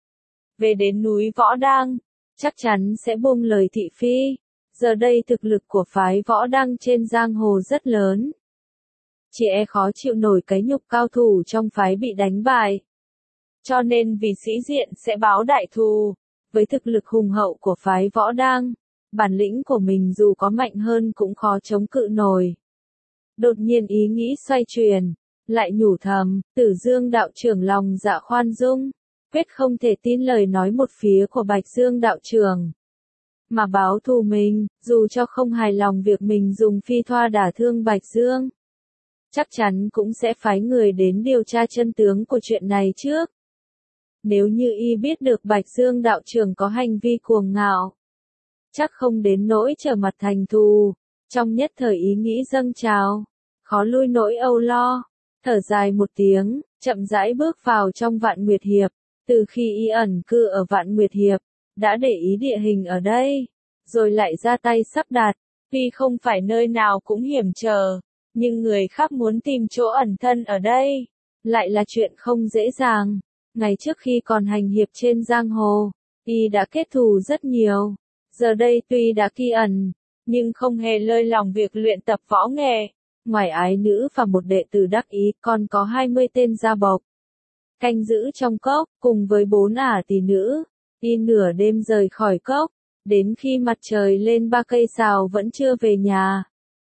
Về đến núi Võ Đăng, chắc chắn sẽ buông lời thị phi. Giờ đây thực lực của phái Võ Đăng trên giang hồ rất lớn, chỉ e khó chịu nổi cái nhục cao thủ trong phái bị đánh bại. Cho nên vì sĩ diện sẽ báo đại thù. Với thực lực hùng hậu của phái Võ Đăng, bản lĩnh của mình dù có mạnh hơn cũng khó chống cự nổi. Đột nhiên ý nghĩ xoay chuyển, lại nhủ thầm, Tử Dương đạo trưởng lòng dạ khoan dung, quyết không thể tin lời nói một phía của Bạch Dương đạo trưởng. Mà báo thù mình, dù cho không hài lòng việc mình dùng phi thoa đả thương Bạch Dương, chắc chắn cũng sẽ phái người đến điều tra chân tướng của chuyện này trước. Nếu như y biết được Bạch Dương đạo trưởng có hành vi cuồng ngạo, chắc không đến nỗi trở mặt thành thù. Trong nhất thời ý nghĩ dâng trào, khó lui nỗi âu lo, thở dài một tiếng, chậm rãi bước vào trong Vạn Nguyệt Hiệp. Từ khi y ẩn cư ở Vạn Nguyệt Hiệp, đã để ý địa hình ở đây, rồi lại ra tay sắp đặt. Tuy không phải nơi nào cũng hiểm trở, nhưng người khác muốn tìm chỗ ẩn thân ở đây, lại là chuyện không dễ dàng. Ngày trước khi còn hành hiệp trên giang hồ, y đã kết thù rất nhiều. Giờ đây tuy đã kỳ ẩn, nhưng không hề lơi lòng việc luyện tập võ nghệ. Ngoài ái nữ và một đệ tử đắc ý, còn có hai mươi tên gia bộc canh giữ trong cốc, cùng với bốn ả tỷ nữ. Y nửa đêm rời khỏi cốc, đến khi mặt trời lên ba cây sào vẫn chưa về nhà,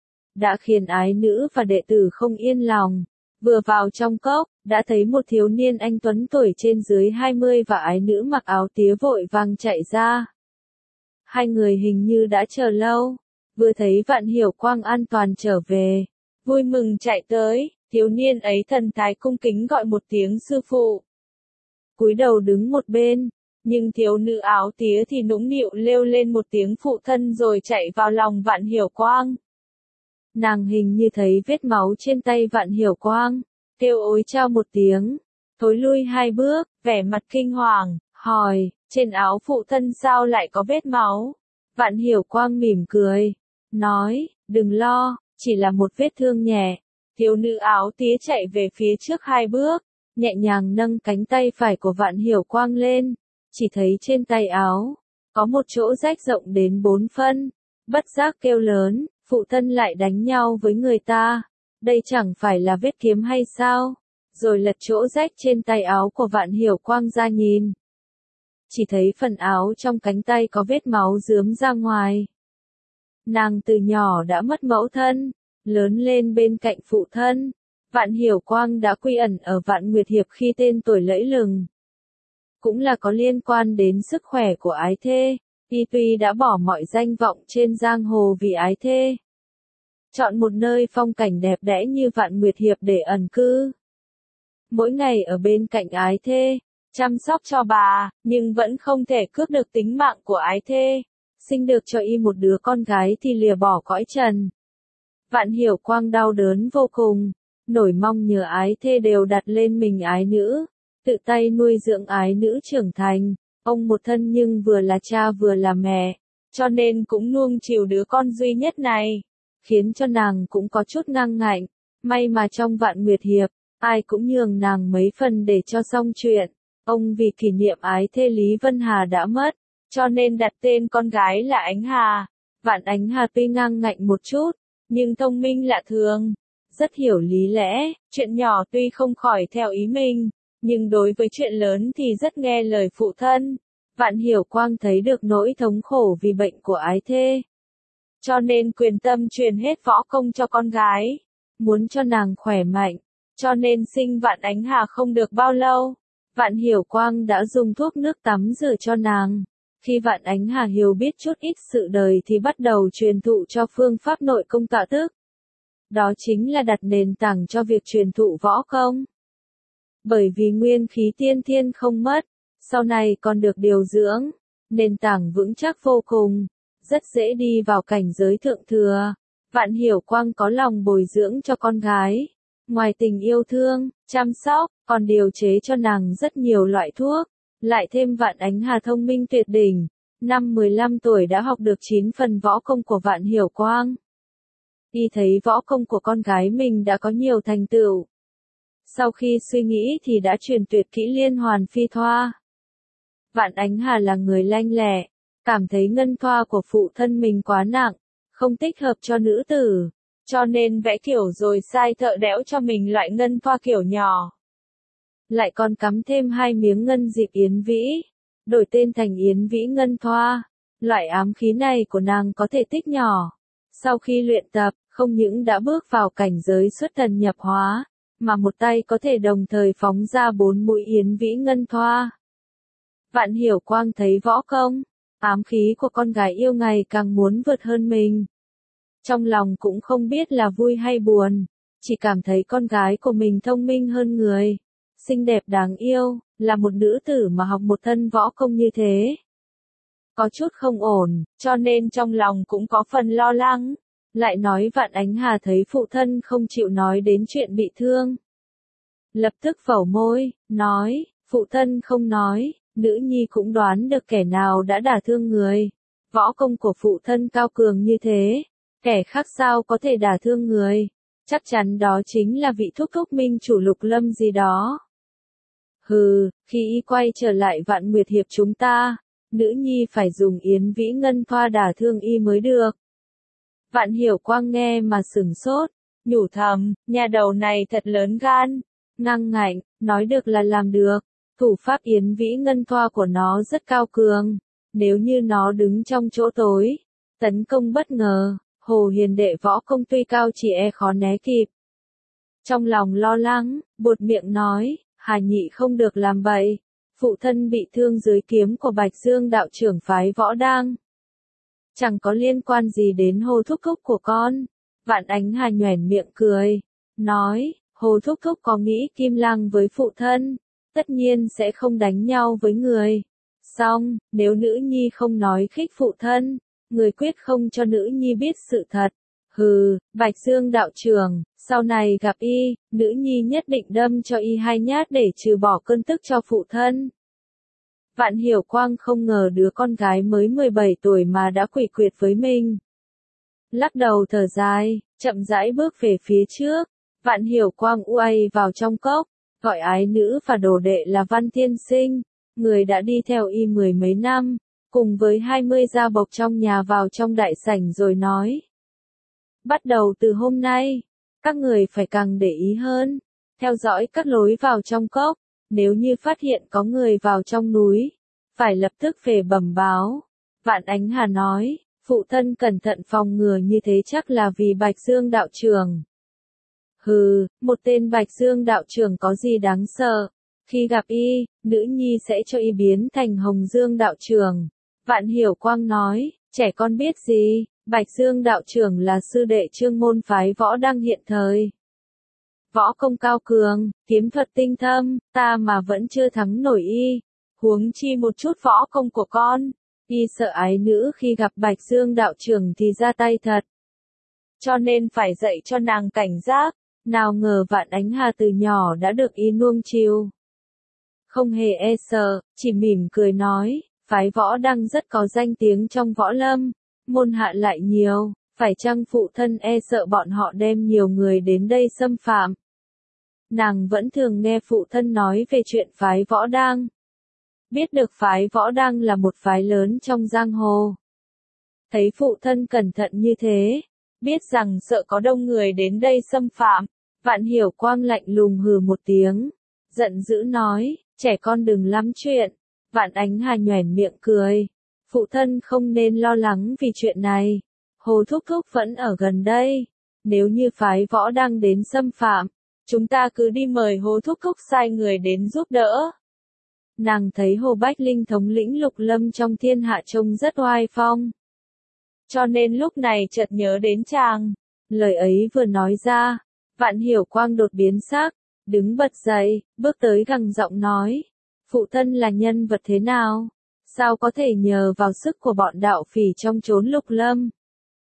đã khiến ái nữ và đệ tử không yên lòng. Vừa vào trong cốc, đã thấy một thiếu niên anh tuấn tuổi trên dưới hai mươi và ái nữ mặc áo tía vội vàng chạy ra. Hai người hình như đã chờ lâu, vừa thấy Vạn Hiểu Quang an toàn trở về, vui mừng chạy tới. Thiếu niên ấy thần thái cung kính gọi một tiếng sư phụ, cúi đầu đứng một bên, nhưng thiếu nữ áo tía thì nũng nịu lêu lên một tiếng phụ thân rồi chạy vào lòng Vạn Hiểu Quang. Nàng hình như thấy vết máu trên tay Vạn Hiểu Quang, kêu ối chao một tiếng, thối lui hai bước, vẻ mặt kinh hoàng, hỏi, trên áo phụ thân sao lại có vết máu? Vạn Hiểu Quang mỉm cười, nói, đừng lo, chỉ là một vết thương nhẹ. Thiếu nữ áo tía chạy về phía trước hai bước, nhẹ nhàng nâng cánh tay phải của Vạn Hiểu Quang lên, chỉ thấy trên tay áo có một chỗ rách rộng đến bốn phân, bất giác kêu lớn, phụ thân lại đánh nhau với người ta, đây chẳng phải là vết kiếm hay sao? Rồi lật chỗ rách trên tay áo của Vạn Hiểu Quang ra nhìn, chỉ thấy phần áo trong cánh tay có vết máu rướm ra ngoài. Nàng từ nhỏ đã mất mẫu thân, lớn lên bên cạnh phụ thân. Vạn Hiểu Quang đã quy ẩn ở Vạn Nguyệt Hiệp khi tên tuổi lẫy lừng, cũng là có liên quan đến sức khỏe của ái thê. Y tuy đã bỏ mọi danh vọng trên giang hồ vì ái thê, chọn một nơi phong cảnh đẹp đẽ như Vạn Nguyệt Hiệp để ẩn cư, mỗi ngày ở bên cạnh ái thê, chăm sóc cho bà, nhưng vẫn không thể cướp được tính mạng của ái thê. Sinh được cho y một đứa con gái thì lìa bỏ cõi trần. Vạn Hiểu Quang đau đớn vô cùng, nổi mong nhờ ái thê đều đặt lên mình ái nữ, tự tay nuôi dưỡng ái nữ trưởng thành. Ông một thân nhưng vừa là cha vừa là mẹ, cho nên cũng nuông chiều đứa con duy nhất này, khiến cho nàng cũng có chút ngang ngạnh. May mà trong Vạn Nguyệt Hiệp, ai cũng nhường nàng mấy phần để cho xong chuyện. Ông vì kỷ niệm ái thê Lý Vân Hà đã mất, cho nên đặt tên con gái là Ánh Hà. Vạn Ánh Hà tuy ngang ngạnh một chút, nhưng thông minh lạ thường, rất hiểu lý lẽ, chuyện nhỏ tuy không khỏi theo ý mình, nhưng đối với chuyện lớn thì rất nghe lời phụ thân. Vạn Hiểu Quang thấy được nỗi thống khổ vì bệnh của ái thê, cho nên quyền tâm truyền hết võ công cho con gái, muốn cho nàng khỏe mạnh, cho nên sinh Vạn Ánh Hà không được bao lâu, Vạn Hiểu Quang đã dùng thuốc nước tắm rửa cho nàng. Khi Vạn Ánh Hà hiểu biết chút ít sự đời thì bắt đầu truyền thụ cho phương pháp nội công tọa tức. Đó chính là đặt nền tảng cho việc truyền thụ võ công. Bởi vì nguyên khí tiên thiên không mất, sau này còn được điều dưỡng, nền tảng vững chắc vô cùng, rất dễ đi vào cảnh giới thượng thừa. Vạn Hiểu Quang có lòng bồi dưỡng cho con gái, ngoài tình yêu thương, chăm sóc, còn điều chế cho nàng rất nhiều loại thuốc. Lại thêm Vạn Ánh Hà thông minh tuyệt đỉnh, năm mười lăm tuổi đã học được chín phần võ công của Vạn Hiểu Quang. Y thấy võ công của con gái mình đã có nhiều thành tựu. Sau khi suy nghĩ thì đã truyền tuyệt kỹ liên hoàn phi thoa. Vạn Ánh Hà là người lanh lẹ, cảm thấy ngân thoa của phụ thân mình quá nặng, không thích hợp cho nữ tử, cho nên vẽ kiểu rồi sai thợ đẽo cho mình loại ngân thoa kiểu nhỏ. Lại còn cắm thêm hai miếng ngân dịp yến vĩ, đổi tên thành yến vĩ ngân thoa. Loại ám khí này của nàng có thể tích nhỏ. Sau khi luyện tập, không những đã bước vào cảnh giới xuất thần nhập hóa, mà một tay có thể đồng thời phóng ra bốn mũi yến vĩ ngân thoa. Vạn Hiểu Quang thấy võ công, ám khí của con gái yêu ngày càng muốn vượt hơn mình. Trong lòng cũng không biết là vui hay buồn, chỉ cảm thấy con gái của mình thông minh hơn người, xinh đẹp đáng yêu, là một nữ tử mà học một thân võ công như thế. Có chút không ổn, cho nên trong lòng cũng có phần lo lắng. Lại nói Vạn Ánh Hà thấy phụ thân không chịu nói đến chuyện bị thương. Lập tức phẩu môi, nói, phụ thân không nói, nữ nhi cũng đoán được kẻ nào đã đả thương người. Võ công của phụ thân cao cường như thế, kẻ khác sao có thể đả thương người. Chắc chắn đó chính là vị thúc thúc minh chủ Lục Lâm gì đó. Hừ, khi y quay trở lại Vạn Nguyệt Hiệp chúng ta, nữ nhi phải dùng yến vĩ ngân thoa đả thương y mới được. Vạn Hiểu Quang nghe mà sửng sốt, nhủ thầm, nhà đầu này thật lớn gan, ngang ngạnh, nói được là làm được. Thủ pháp yến vĩ ngân thoa của nó rất cao cường, nếu như nó đứng trong chỗ tối, tấn công bất ngờ, Hồ Hiền đệ võ công tuy cao chỉ e khó né kịp. Trong lòng lo lắng, buột miệng nói, Hà nhị không được làm bậy, phụ thân bị thương dưới kiếm của Bạch Dương đạo trưởng phái võ đang. Chẳng có liên quan gì đến Hồ thúc thúc của con. Vạn Ánh Hà nhoẻn miệng cười, nói, Hồ thúc thúc có nghĩ Kim Lăng với phụ thân, tất nhiên sẽ không đánh nhau với người. Xong, nếu nữ nhi không nói khích phụ thân, người quyết không cho nữ nhi biết sự thật. Hừ, Bạch Dương đạo trưởng, sau này gặp y, nữ nhi nhất định đâm cho y hai nhát để trừ bỏ cơn tức cho phụ thân. Vạn Hiểu Quang không ngờ đứa con gái mới mười bảy tuổi mà đã quỷ quyệt với mình. Lắc đầu thở dài, chậm rãi bước về phía trước. Vạn Hiểu Quang uay vào trong cốc, gọi ái nữ và đồ đệ là Văn Tiên Sinh, người đã đi theo y mười mấy năm, cùng với hai mươi gia bộc trong nhà vào trong đại sảnh rồi nói. Bắt đầu từ hôm nay, các người phải càng để ý hơn, theo dõi các lối vào trong cốc, nếu như phát hiện có người vào trong núi, phải lập tức về bẩm báo. Vạn Ánh Hà nói, phụ thân cẩn thận phòng ngừa như thế chắc là vì Bạch Dương đạo trưởng. Hừ, một tên Bạch Dương đạo trưởng có gì đáng sợ, khi gặp y, nữ nhi sẽ cho y biến thành Hồng Dương đạo trưởng. Vạn Hiểu Quang nói, trẻ con biết gì, Bạch Dương đạo trưởng là sư đệ Trương môn phái võ đang hiện thời. Võ công cao cường, kiếm thuật tinh thâm, ta mà vẫn chưa thắng nổi y, huống chi một chút võ công của con. Y sợ ái nữ khi gặp Bạch Dương đạo trưởng thì ra tay thật. Cho nên phải dạy cho nàng cảnh giác, nào ngờ Vạn Ánh Hà từ nhỏ đã được y nuông chiều. Không hề e sợ, chỉ mỉm cười nói, phái võ đang rất có danh tiếng trong võ lâm, môn hạ lại nhiều, phải chăng phụ thân e sợ bọn họ đem nhiều người đến đây xâm phạm. Nàng vẫn thường nghe phụ thân nói về chuyện phái võ đang. Biết được phái võ đang là một phái lớn trong giang hồ. Thấy phụ thân cẩn thận như thế, biết rằng sợ có đông người đến đây xâm phạm, Vạn Hiểu Quang lạnh lùng hừ một tiếng, giận dữ nói, trẻ con đừng lắm chuyện. Vạn Ánh Hà nhoẻn miệng cười, phụ thân không nên lo lắng vì chuyện này, Hồ thúc thúc vẫn ở gần đây, nếu như phái võ đang đến xâm phạm, chúng ta cứ đi mời Hồ thúc thúc sai người đến giúp đỡ. Nàng thấy Hồ Bách Linh thống lĩnh Lục Lâm trong thiên hạ trông rất oai phong, cho nên lúc này chợt nhớ đến chàng. Lời ấy vừa nói ra, Vạn Hiểu Quang đột biến sắc, đứng bật dậy, bước tới gằn giọng nói, phụ thân là nhân vật thế nào? Sao có thể nhờ vào sức của bọn đạo phỉ trong chốn Lục Lâm?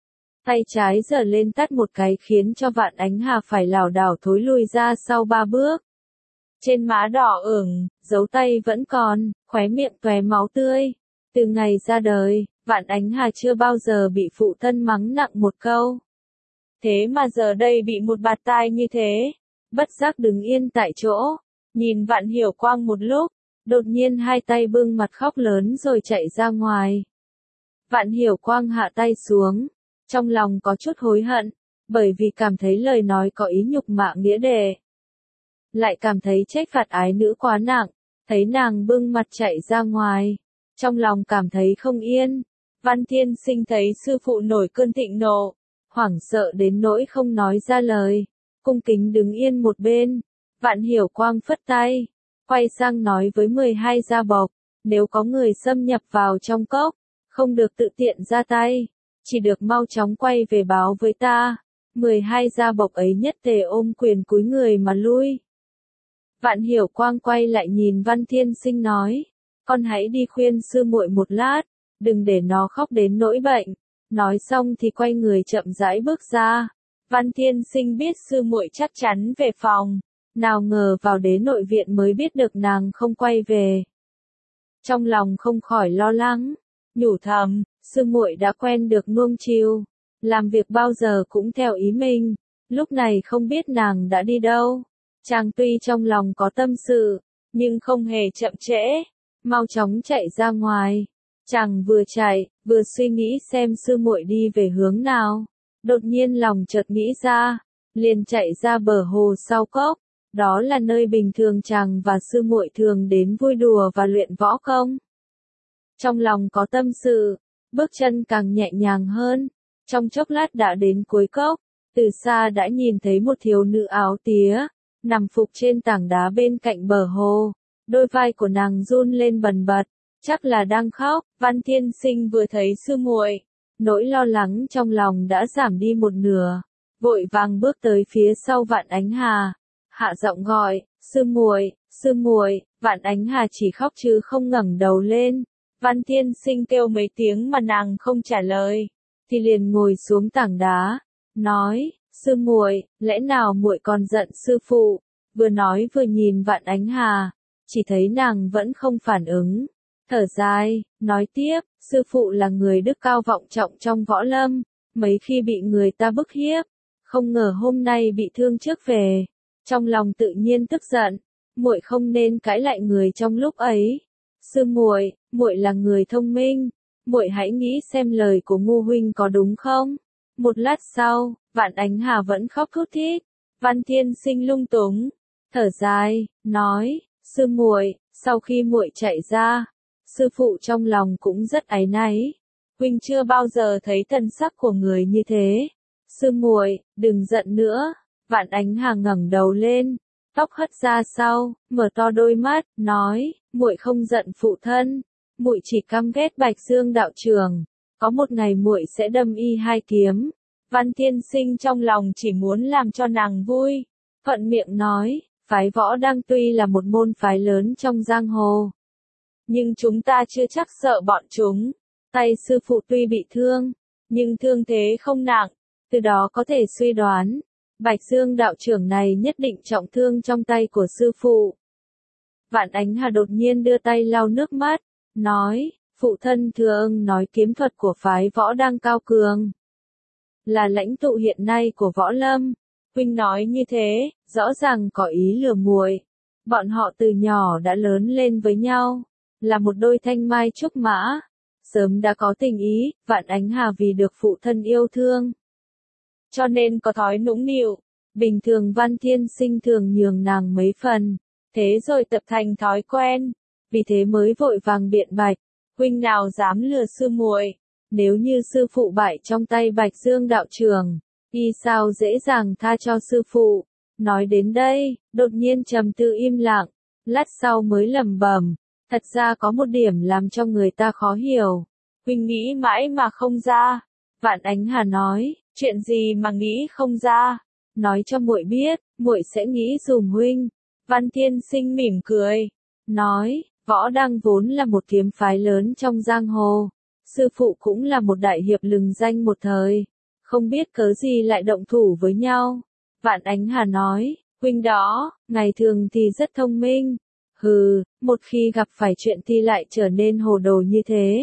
Tay trái giở lên tát một cái khiến cho Vạn Ánh Hà phải lảo đảo thối lùi ra sau ba bước. Trên má đỏ ửng, dấu tay vẫn còn, khóe miệng tóe máu tươi. Từ ngày ra đời, Vạn Ánh Hà chưa bao giờ bị phụ thân mắng nặng một câu. Thế mà giờ đây bị một bạt tai như thế, bất giác đứng yên tại chỗ, nhìn Vạn Hiểu Quang một lúc, đột nhiên hai tay bưng mặt khóc lớn rồi chạy ra ngoài. Vạn Hiểu Quang hạ tay xuống, trong lòng có chút hối hận, bởi vì cảm thấy lời nói có ý nhục mạ nghĩa đệ. Lại cảm thấy trách phạt ái nữ quá nặng, thấy nàng bưng mặt chạy ra ngoài, trong lòng cảm thấy không yên. Văn Thiên Sinh thấy sư phụ nổi cơn thịnh nộ, hoảng sợ đến nỗi không nói ra lời, cung kính đứng yên một bên. Vạn Hiểu Quang phất tay, quay sang nói với mười hai gia bộc, nếu có người xâm nhập vào trong cốc, không được tự tiện ra tay, chỉ được mau chóng quay về báo với ta. mười hai gia bộc ấy nhất tề ôm quyền cúi người mà lui. Vạn Hiểu Quang quay lại nhìn Văn Thiên Sinh nói, con hãy đi khuyên sư muội một lát, đừng để nó khóc đến nỗi bệnh. Nói xong thì quay người chậm rãi bước ra. Văn Thiên Sinh biết sư muội chắc chắn về phòng, nào ngờ vào đến nội viện mới biết được nàng không quay về. Trong lòng không khỏi lo lắng, nhủ thầm, sư muội đã quen được nuông chiều, làm việc bao giờ cũng theo ý mình, lúc này không biết nàng đã đi đâu. Chàng tuy trong lòng có tâm sự, nhưng không hề chậm trễ, mau chóng chạy ra ngoài. Chàng vừa chạy, vừa suy nghĩ xem sư muội đi về hướng nào. Đột nhiên lòng chợt nghĩ ra, liền chạy ra bờ hồ sau cốc. Đó là nơi bình thường chàng và sư muội thường đến vui đùa và luyện võ công. Trong lòng có tâm sự, bước chân càng nhẹ nhàng hơn. Trong chốc lát đã đến cuối cốc, từ xa đã nhìn thấy một thiếu nữ áo tía, nằm phục trên tảng đá bên cạnh bờ hồ. Đôi vai của nàng run lên bần bật, chắc là đang khóc. Văn Thiên Sinh vừa thấy sư muội, nỗi lo lắng trong lòng đã giảm đi một nửa, vội vàng bước tới phía sau Vạn Ánh Hà, hạ giọng gọi, sư muội, sư muội. Vạn Ánh Hà chỉ khóc chứ không ngẩng đầu lên. Văn Thiên Sinh kêu mấy tiếng mà nàng không trả lời, thì liền ngồi xuống tảng đá, nói, sư muội, lẽ nào muội còn giận sư phụ? Vừa nói vừa nhìn Vạn Ánh Hà, chỉ thấy nàng vẫn không phản ứng, thở dài, nói tiếp, sư phụ là người đức cao vọng trọng trong võ lâm, mấy khi bị người ta bức hiếp, không ngờ hôm nay bị thương trước về, trong lòng tự nhiên tức giận, muội không nên cãi lại người trong lúc ấy. Sư muội, muội là người thông minh, muội hãy nghĩ xem lời của Ngô huynh có đúng không? Một lát sau, Vạn Ánh Hà vẫn khóc thút thít. Văn Thiên Sinh lung túng, thở dài, nói, sư muội, sau khi muội chạy ra, sư phụ trong lòng cũng rất áy náy. Huynh chưa bao giờ thấy thần sắc của người như thế. Sư muội, đừng giận nữa. Vạn Ánh Hà ngẩng đầu lên, tóc hất ra sau, mở to đôi mắt, nói, muội không giận phụ thân, muội chỉ căm ghét Bạch Dương đạo trưởng, có một ngày muội sẽ đâm y hai kiếm. Văn Thiên Sinh trong lòng chỉ muốn làm cho nàng vui, thuận miệng nói, phái Võ Đăng tuy là một môn phái lớn trong giang hồ, nhưng chúng ta chưa chắc sợ bọn chúng. Tay sư phụ tuy bị thương, nhưng thương thế không nặng, từ đó có thể suy đoán, Bạch Dương đạo trưởng này nhất định trọng thương trong tay của sư phụ. Vạn Ánh Hà đột nhiên đưa tay lau nước mắt, nói, phụ thân thường nói kiếm thuật của phái Võ Đăng cao cường, là lãnh tụ hiện nay của võ lâm. Huynh nói như thế, rõ ràng có ý lừa muội. Bọn họ từ nhỏ đã lớn lên với nhau, là một đôi thanh mai trúc mã, sớm đã có tình ý. Vạn Ánh Hà vì được phụ thân yêu thương, cho nên có thói nũng nịu. Bình thường Văn Thiên Sinh thường nhường nàng mấy phần, thế rồi tập thành thói quen, vì thế mới vội vàng biện bạch, huynh nào dám lừa sư muội? Nếu như sư phụ bại trong tay Bạch Dương đạo trưởng, y sao dễ dàng tha cho sư phụ? Nói đến đây, đột nhiên trầm tư im lặng, lát sau mới lẩm bẩm, thật ra có một điểm làm cho người ta khó hiểu. Huynh nghĩ mãi mà không ra. Vạn Ánh Hà nói, chuyện gì mà nghĩ không ra? Nói cho muội biết, muội sẽ nghĩ dùm huynh. Văn Thiên Sinh mỉm cười, nói, Võ Đăng vốn là một kiếm phái lớn trong giang hồ, sư phụ cũng là một đại hiệp lừng danh một thời, không biết cớ gì lại động thủ với nhau. Vạn Ánh Hà nói, huynh đó, ngày thường thì rất thông minh, hừ, một khi gặp phải chuyện thì lại trở nên hồ đồ như thế.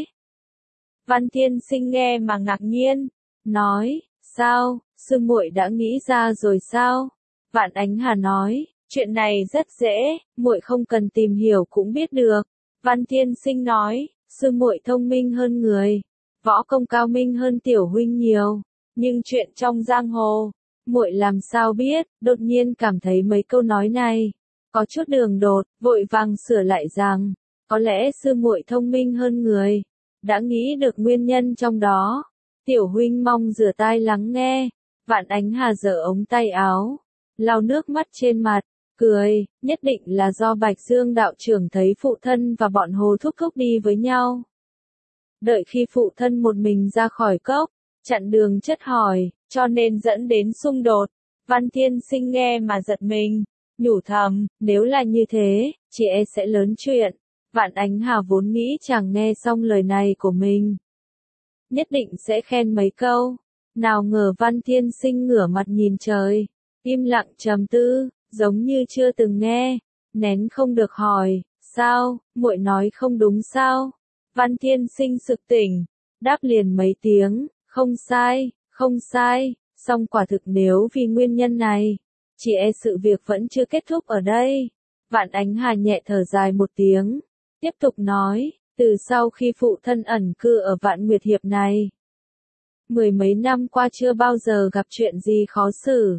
Văn Thiên Sinh nghe mà ngạc nhiên, nói, sao, sư muội đã nghĩ ra rồi sao? Vạn Ánh Hà nói, chuyện này rất dễ, muội không cần tìm hiểu cũng biết được. Văn Thiên Sinh nói, sư muội thông minh hơn người, võ công cao minh hơn tiểu huynh nhiều, nhưng chuyện trong giang hồ, muội làm sao biết? Đột nhiên cảm thấy mấy câu nói này có chút đường đột, vội vàng sửa lại rằng, có lẽ sư muội thông minh hơn người, đã nghĩ được nguyên nhân trong đó, Tiểu huynh mong rửa tai lắng nghe. Vạn Ánh Hà giở ống tay áo, lau nước mắt trên mặt, cười, nhất định là do Bạch Dương đạo trưởng thấy phụ thân và bọn Hồ Thúc Thúc đi với nhau. Đợi khi phụ thân một mình ra khỏi cốc, chặn đường chất hỏi, cho nên dẫn đến xung đột. Văn Thiên Sinh nghe mà giật mình, nhủ thầm, nếu là như thế, chị e sẽ lớn chuyện. Vạn Ánh Hà vốn nghĩ chàng nghe xong lời này của mình, nhất định sẽ khen mấy câu. Nào ngờ Văn Thiên Sinh ngửa mặt nhìn trời, im lặng trầm tư, giống như chưa từng nghe, nén không được hỏi, sao, muội nói không đúng sao? Văn Thiên Sinh sực tỉnh, đáp liền mấy tiếng, không sai, không sai, song quả thực nếu vì nguyên nhân này, chỉ e sự việc vẫn chưa kết thúc ở đây. Vạn Ánh Hà nhẹ thở dài một tiếng, tiếp tục nói, từ sau khi phụ thân ẩn cư ở Vạn Nguyệt Hiệp này, mười mấy năm qua chưa bao giờ gặp chuyện gì khó xử.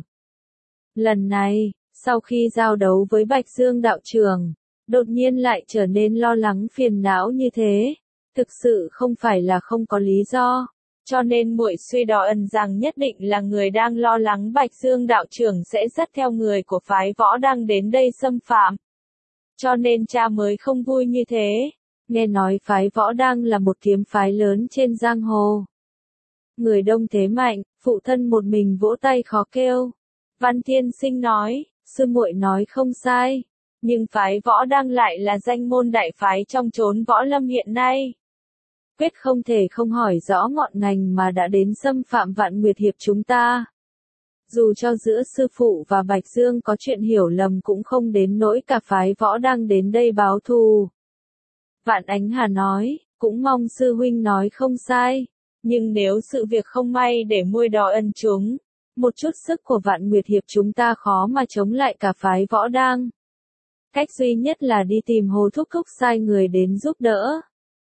Lần này, sau khi giao đấu với Bạch Dương đạo trưởng, đột nhiên lại trở nên lo lắng phiền não như thế, thực sự không phải là không có lý do, cho nên muội suy đoán rằng nhất định là người đang lo lắng Bạch Dương đạo trưởng sẽ dắt theo người của phái võ đang đến đây xâm phạm. Cho nên cha mới không vui như thế. Nghe nói phái võ đang là một kiếm phái lớn trên giang hồ. Người đông thế mạnh, phụ thân một mình vỗ tay khó kêu. Văn Thiên Sinh nói, sư muội nói không sai, nhưng phái võ đang lại là danh môn đại phái trong chốn võ lâm hiện nay. Quyết không thể không hỏi rõ ngọn ngành mà đã đến xâm phạm Vạn Nguyệt Hiệp chúng ta. Dù cho giữa sư phụ và Bạch Dương có chuyện hiểu lầm cũng không đến nỗi cả phái võ đang đến đây báo thù. Vạn Ánh Hà nói, cũng mong sư huynh nói không sai, nhưng nếu sự việc không may để muôi đỏ ân chúng, một chút sức của Vạn Nguyệt Hiệp chúng ta khó mà chống lại cả phái võ đang. Cách duy nhất là đi tìm Hồ Thúc Thúc sai người đến giúp đỡ.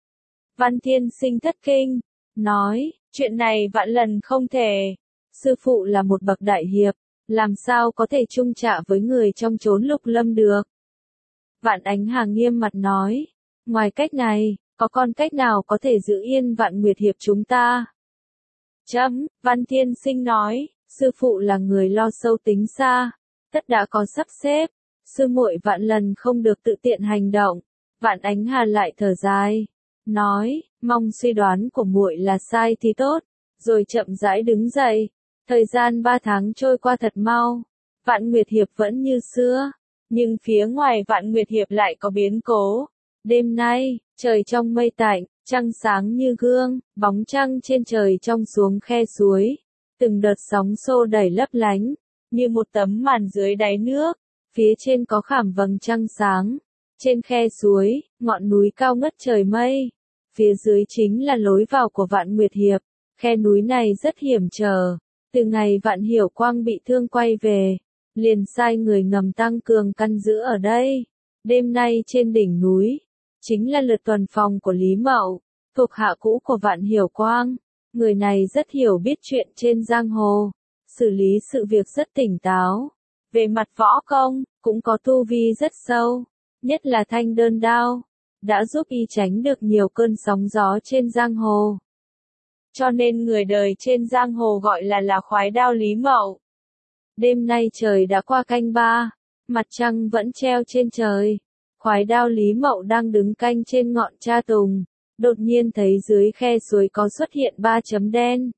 Văn Thiên Sinh thất kinh, nói, chuyện này vạn lần không thể. Sư phụ là một bậc đại hiệp, làm sao có thể chung trả với người trong chốn lục lâm được. Vạn Ánh Hà nghiêm mặt nói, ngoài cách này, có con cách nào có thể giữ yên Vạn Nguyệt Hiệp chúng ta? Chấm, Văn Thiên Sinh nói, sư phụ là người lo sâu tính xa, tất đã có sắp xếp, sư muội vạn lần không được tự tiện hành động. Vạn Ánh Hà lại thở dài, nói, mong suy đoán của muội là sai thì tốt, rồi chậm rãi đứng dậy. Thời gian ba tháng trôi qua thật mau, Vạn Nguyệt Hiệp vẫn như xưa, nhưng phía ngoài Vạn Nguyệt Hiệp lại có biến cố. Đêm nay, trời trong mây tạnh, trăng sáng như gương, bóng trăng trên trời trong xuống khe suối, từng đợt sóng xô đẩy lấp lánh, như một tấm màn dưới đáy nước, phía trên có khảm vầng trăng sáng, trên khe suối, ngọn núi cao ngất trời mây, phía dưới chính là lối vào của Vạn Nguyệt Hiệp, khe núi này rất hiểm trở. Từ ngày Vạn Hiểu Quang bị thương quay về, liền sai người ngầm tăng cường căn giữ ở đây. Đêm nay trên đỉnh núi, chính là lượt tuần phòng của Lý Mậu, thuộc hạ cũ của Vạn Hiểu Quang. Người này rất hiểu biết chuyện trên giang hồ, xử lý sự việc rất tỉnh táo. Về mặt võ công, cũng có tu vi rất sâu, nhất là thanh đơn đao, đã giúp y tránh được nhiều cơn sóng gió trên giang hồ. Cho nên người đời trên giang hồ gọi là là khoái đao Lý Mậu. Đêm nay trời đã qua canh ba, mặt trăng vẫn treo trên trời. Khoái đao Lý Mậu đang đứng canh trên ngọn Cha Tùng, đột nhiên thấy dưới khe suối có xuất hiện ba chấm đen.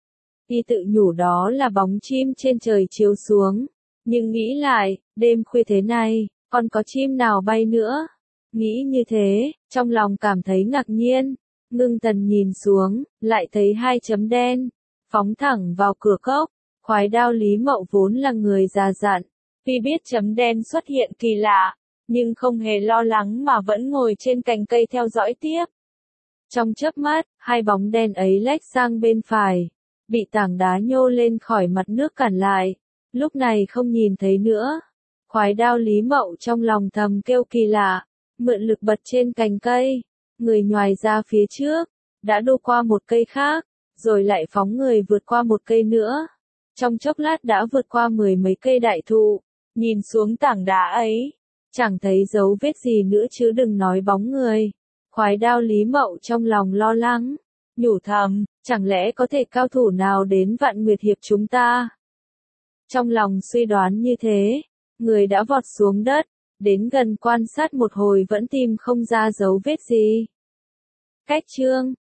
Y tự nhủ đó là bóng chim trên trời chiếu xuống, nhưng nghĩ lại, đêm khuya thế này, còn có chim nào bay nữa? Nghĩ như thế, trong lòng cảm thấy ngạc nhiên. Ngưng thần nhìn xuống, lại thấy hai chấm đen, phóng thẳng vào cửa cốc. Khoái đao Lý Mậu vốn là người già dặn, tuy biết chấm đen xuất hiện kỳ lạ, nhưng không hề lo lắng mà vẫn ngồi trên cành cây theo dõi tiếp. Trong chớp mắt, hai bóng đen ấy lách sang bên phải, bị tảng đá nhô lên khỏi mặt nước cản lại, lúc này không nhìn thấy nữa. Khoái đao Lý Mậu trong lòng thầm kêu kỳ lạ, mượn lực bật trên cành cây. Người nhoài ra phía trước, đã đu qua một cây khác, rồi lại phóng người vượt qua một cây nữa. Trong chốc lát đã vượt qua mười mấy cây đại thụ, nhìn xuống tảng đá ấy, chẳng thấy dấu vết gì nữa chứ đừng nói bóng người. Khoái đao Lý Mậu trong lòng lo lắng, nhủ thầm, Chẳng lẽ có thể cao thủ nào đến Vạn Nguyệt Hiệp chúng ta? Trong lòng suy đoán như thế, người đã vọt xuống đất, đến gần quan sát một hồi vẫn tìm không ra dấu vết gì. Cách chương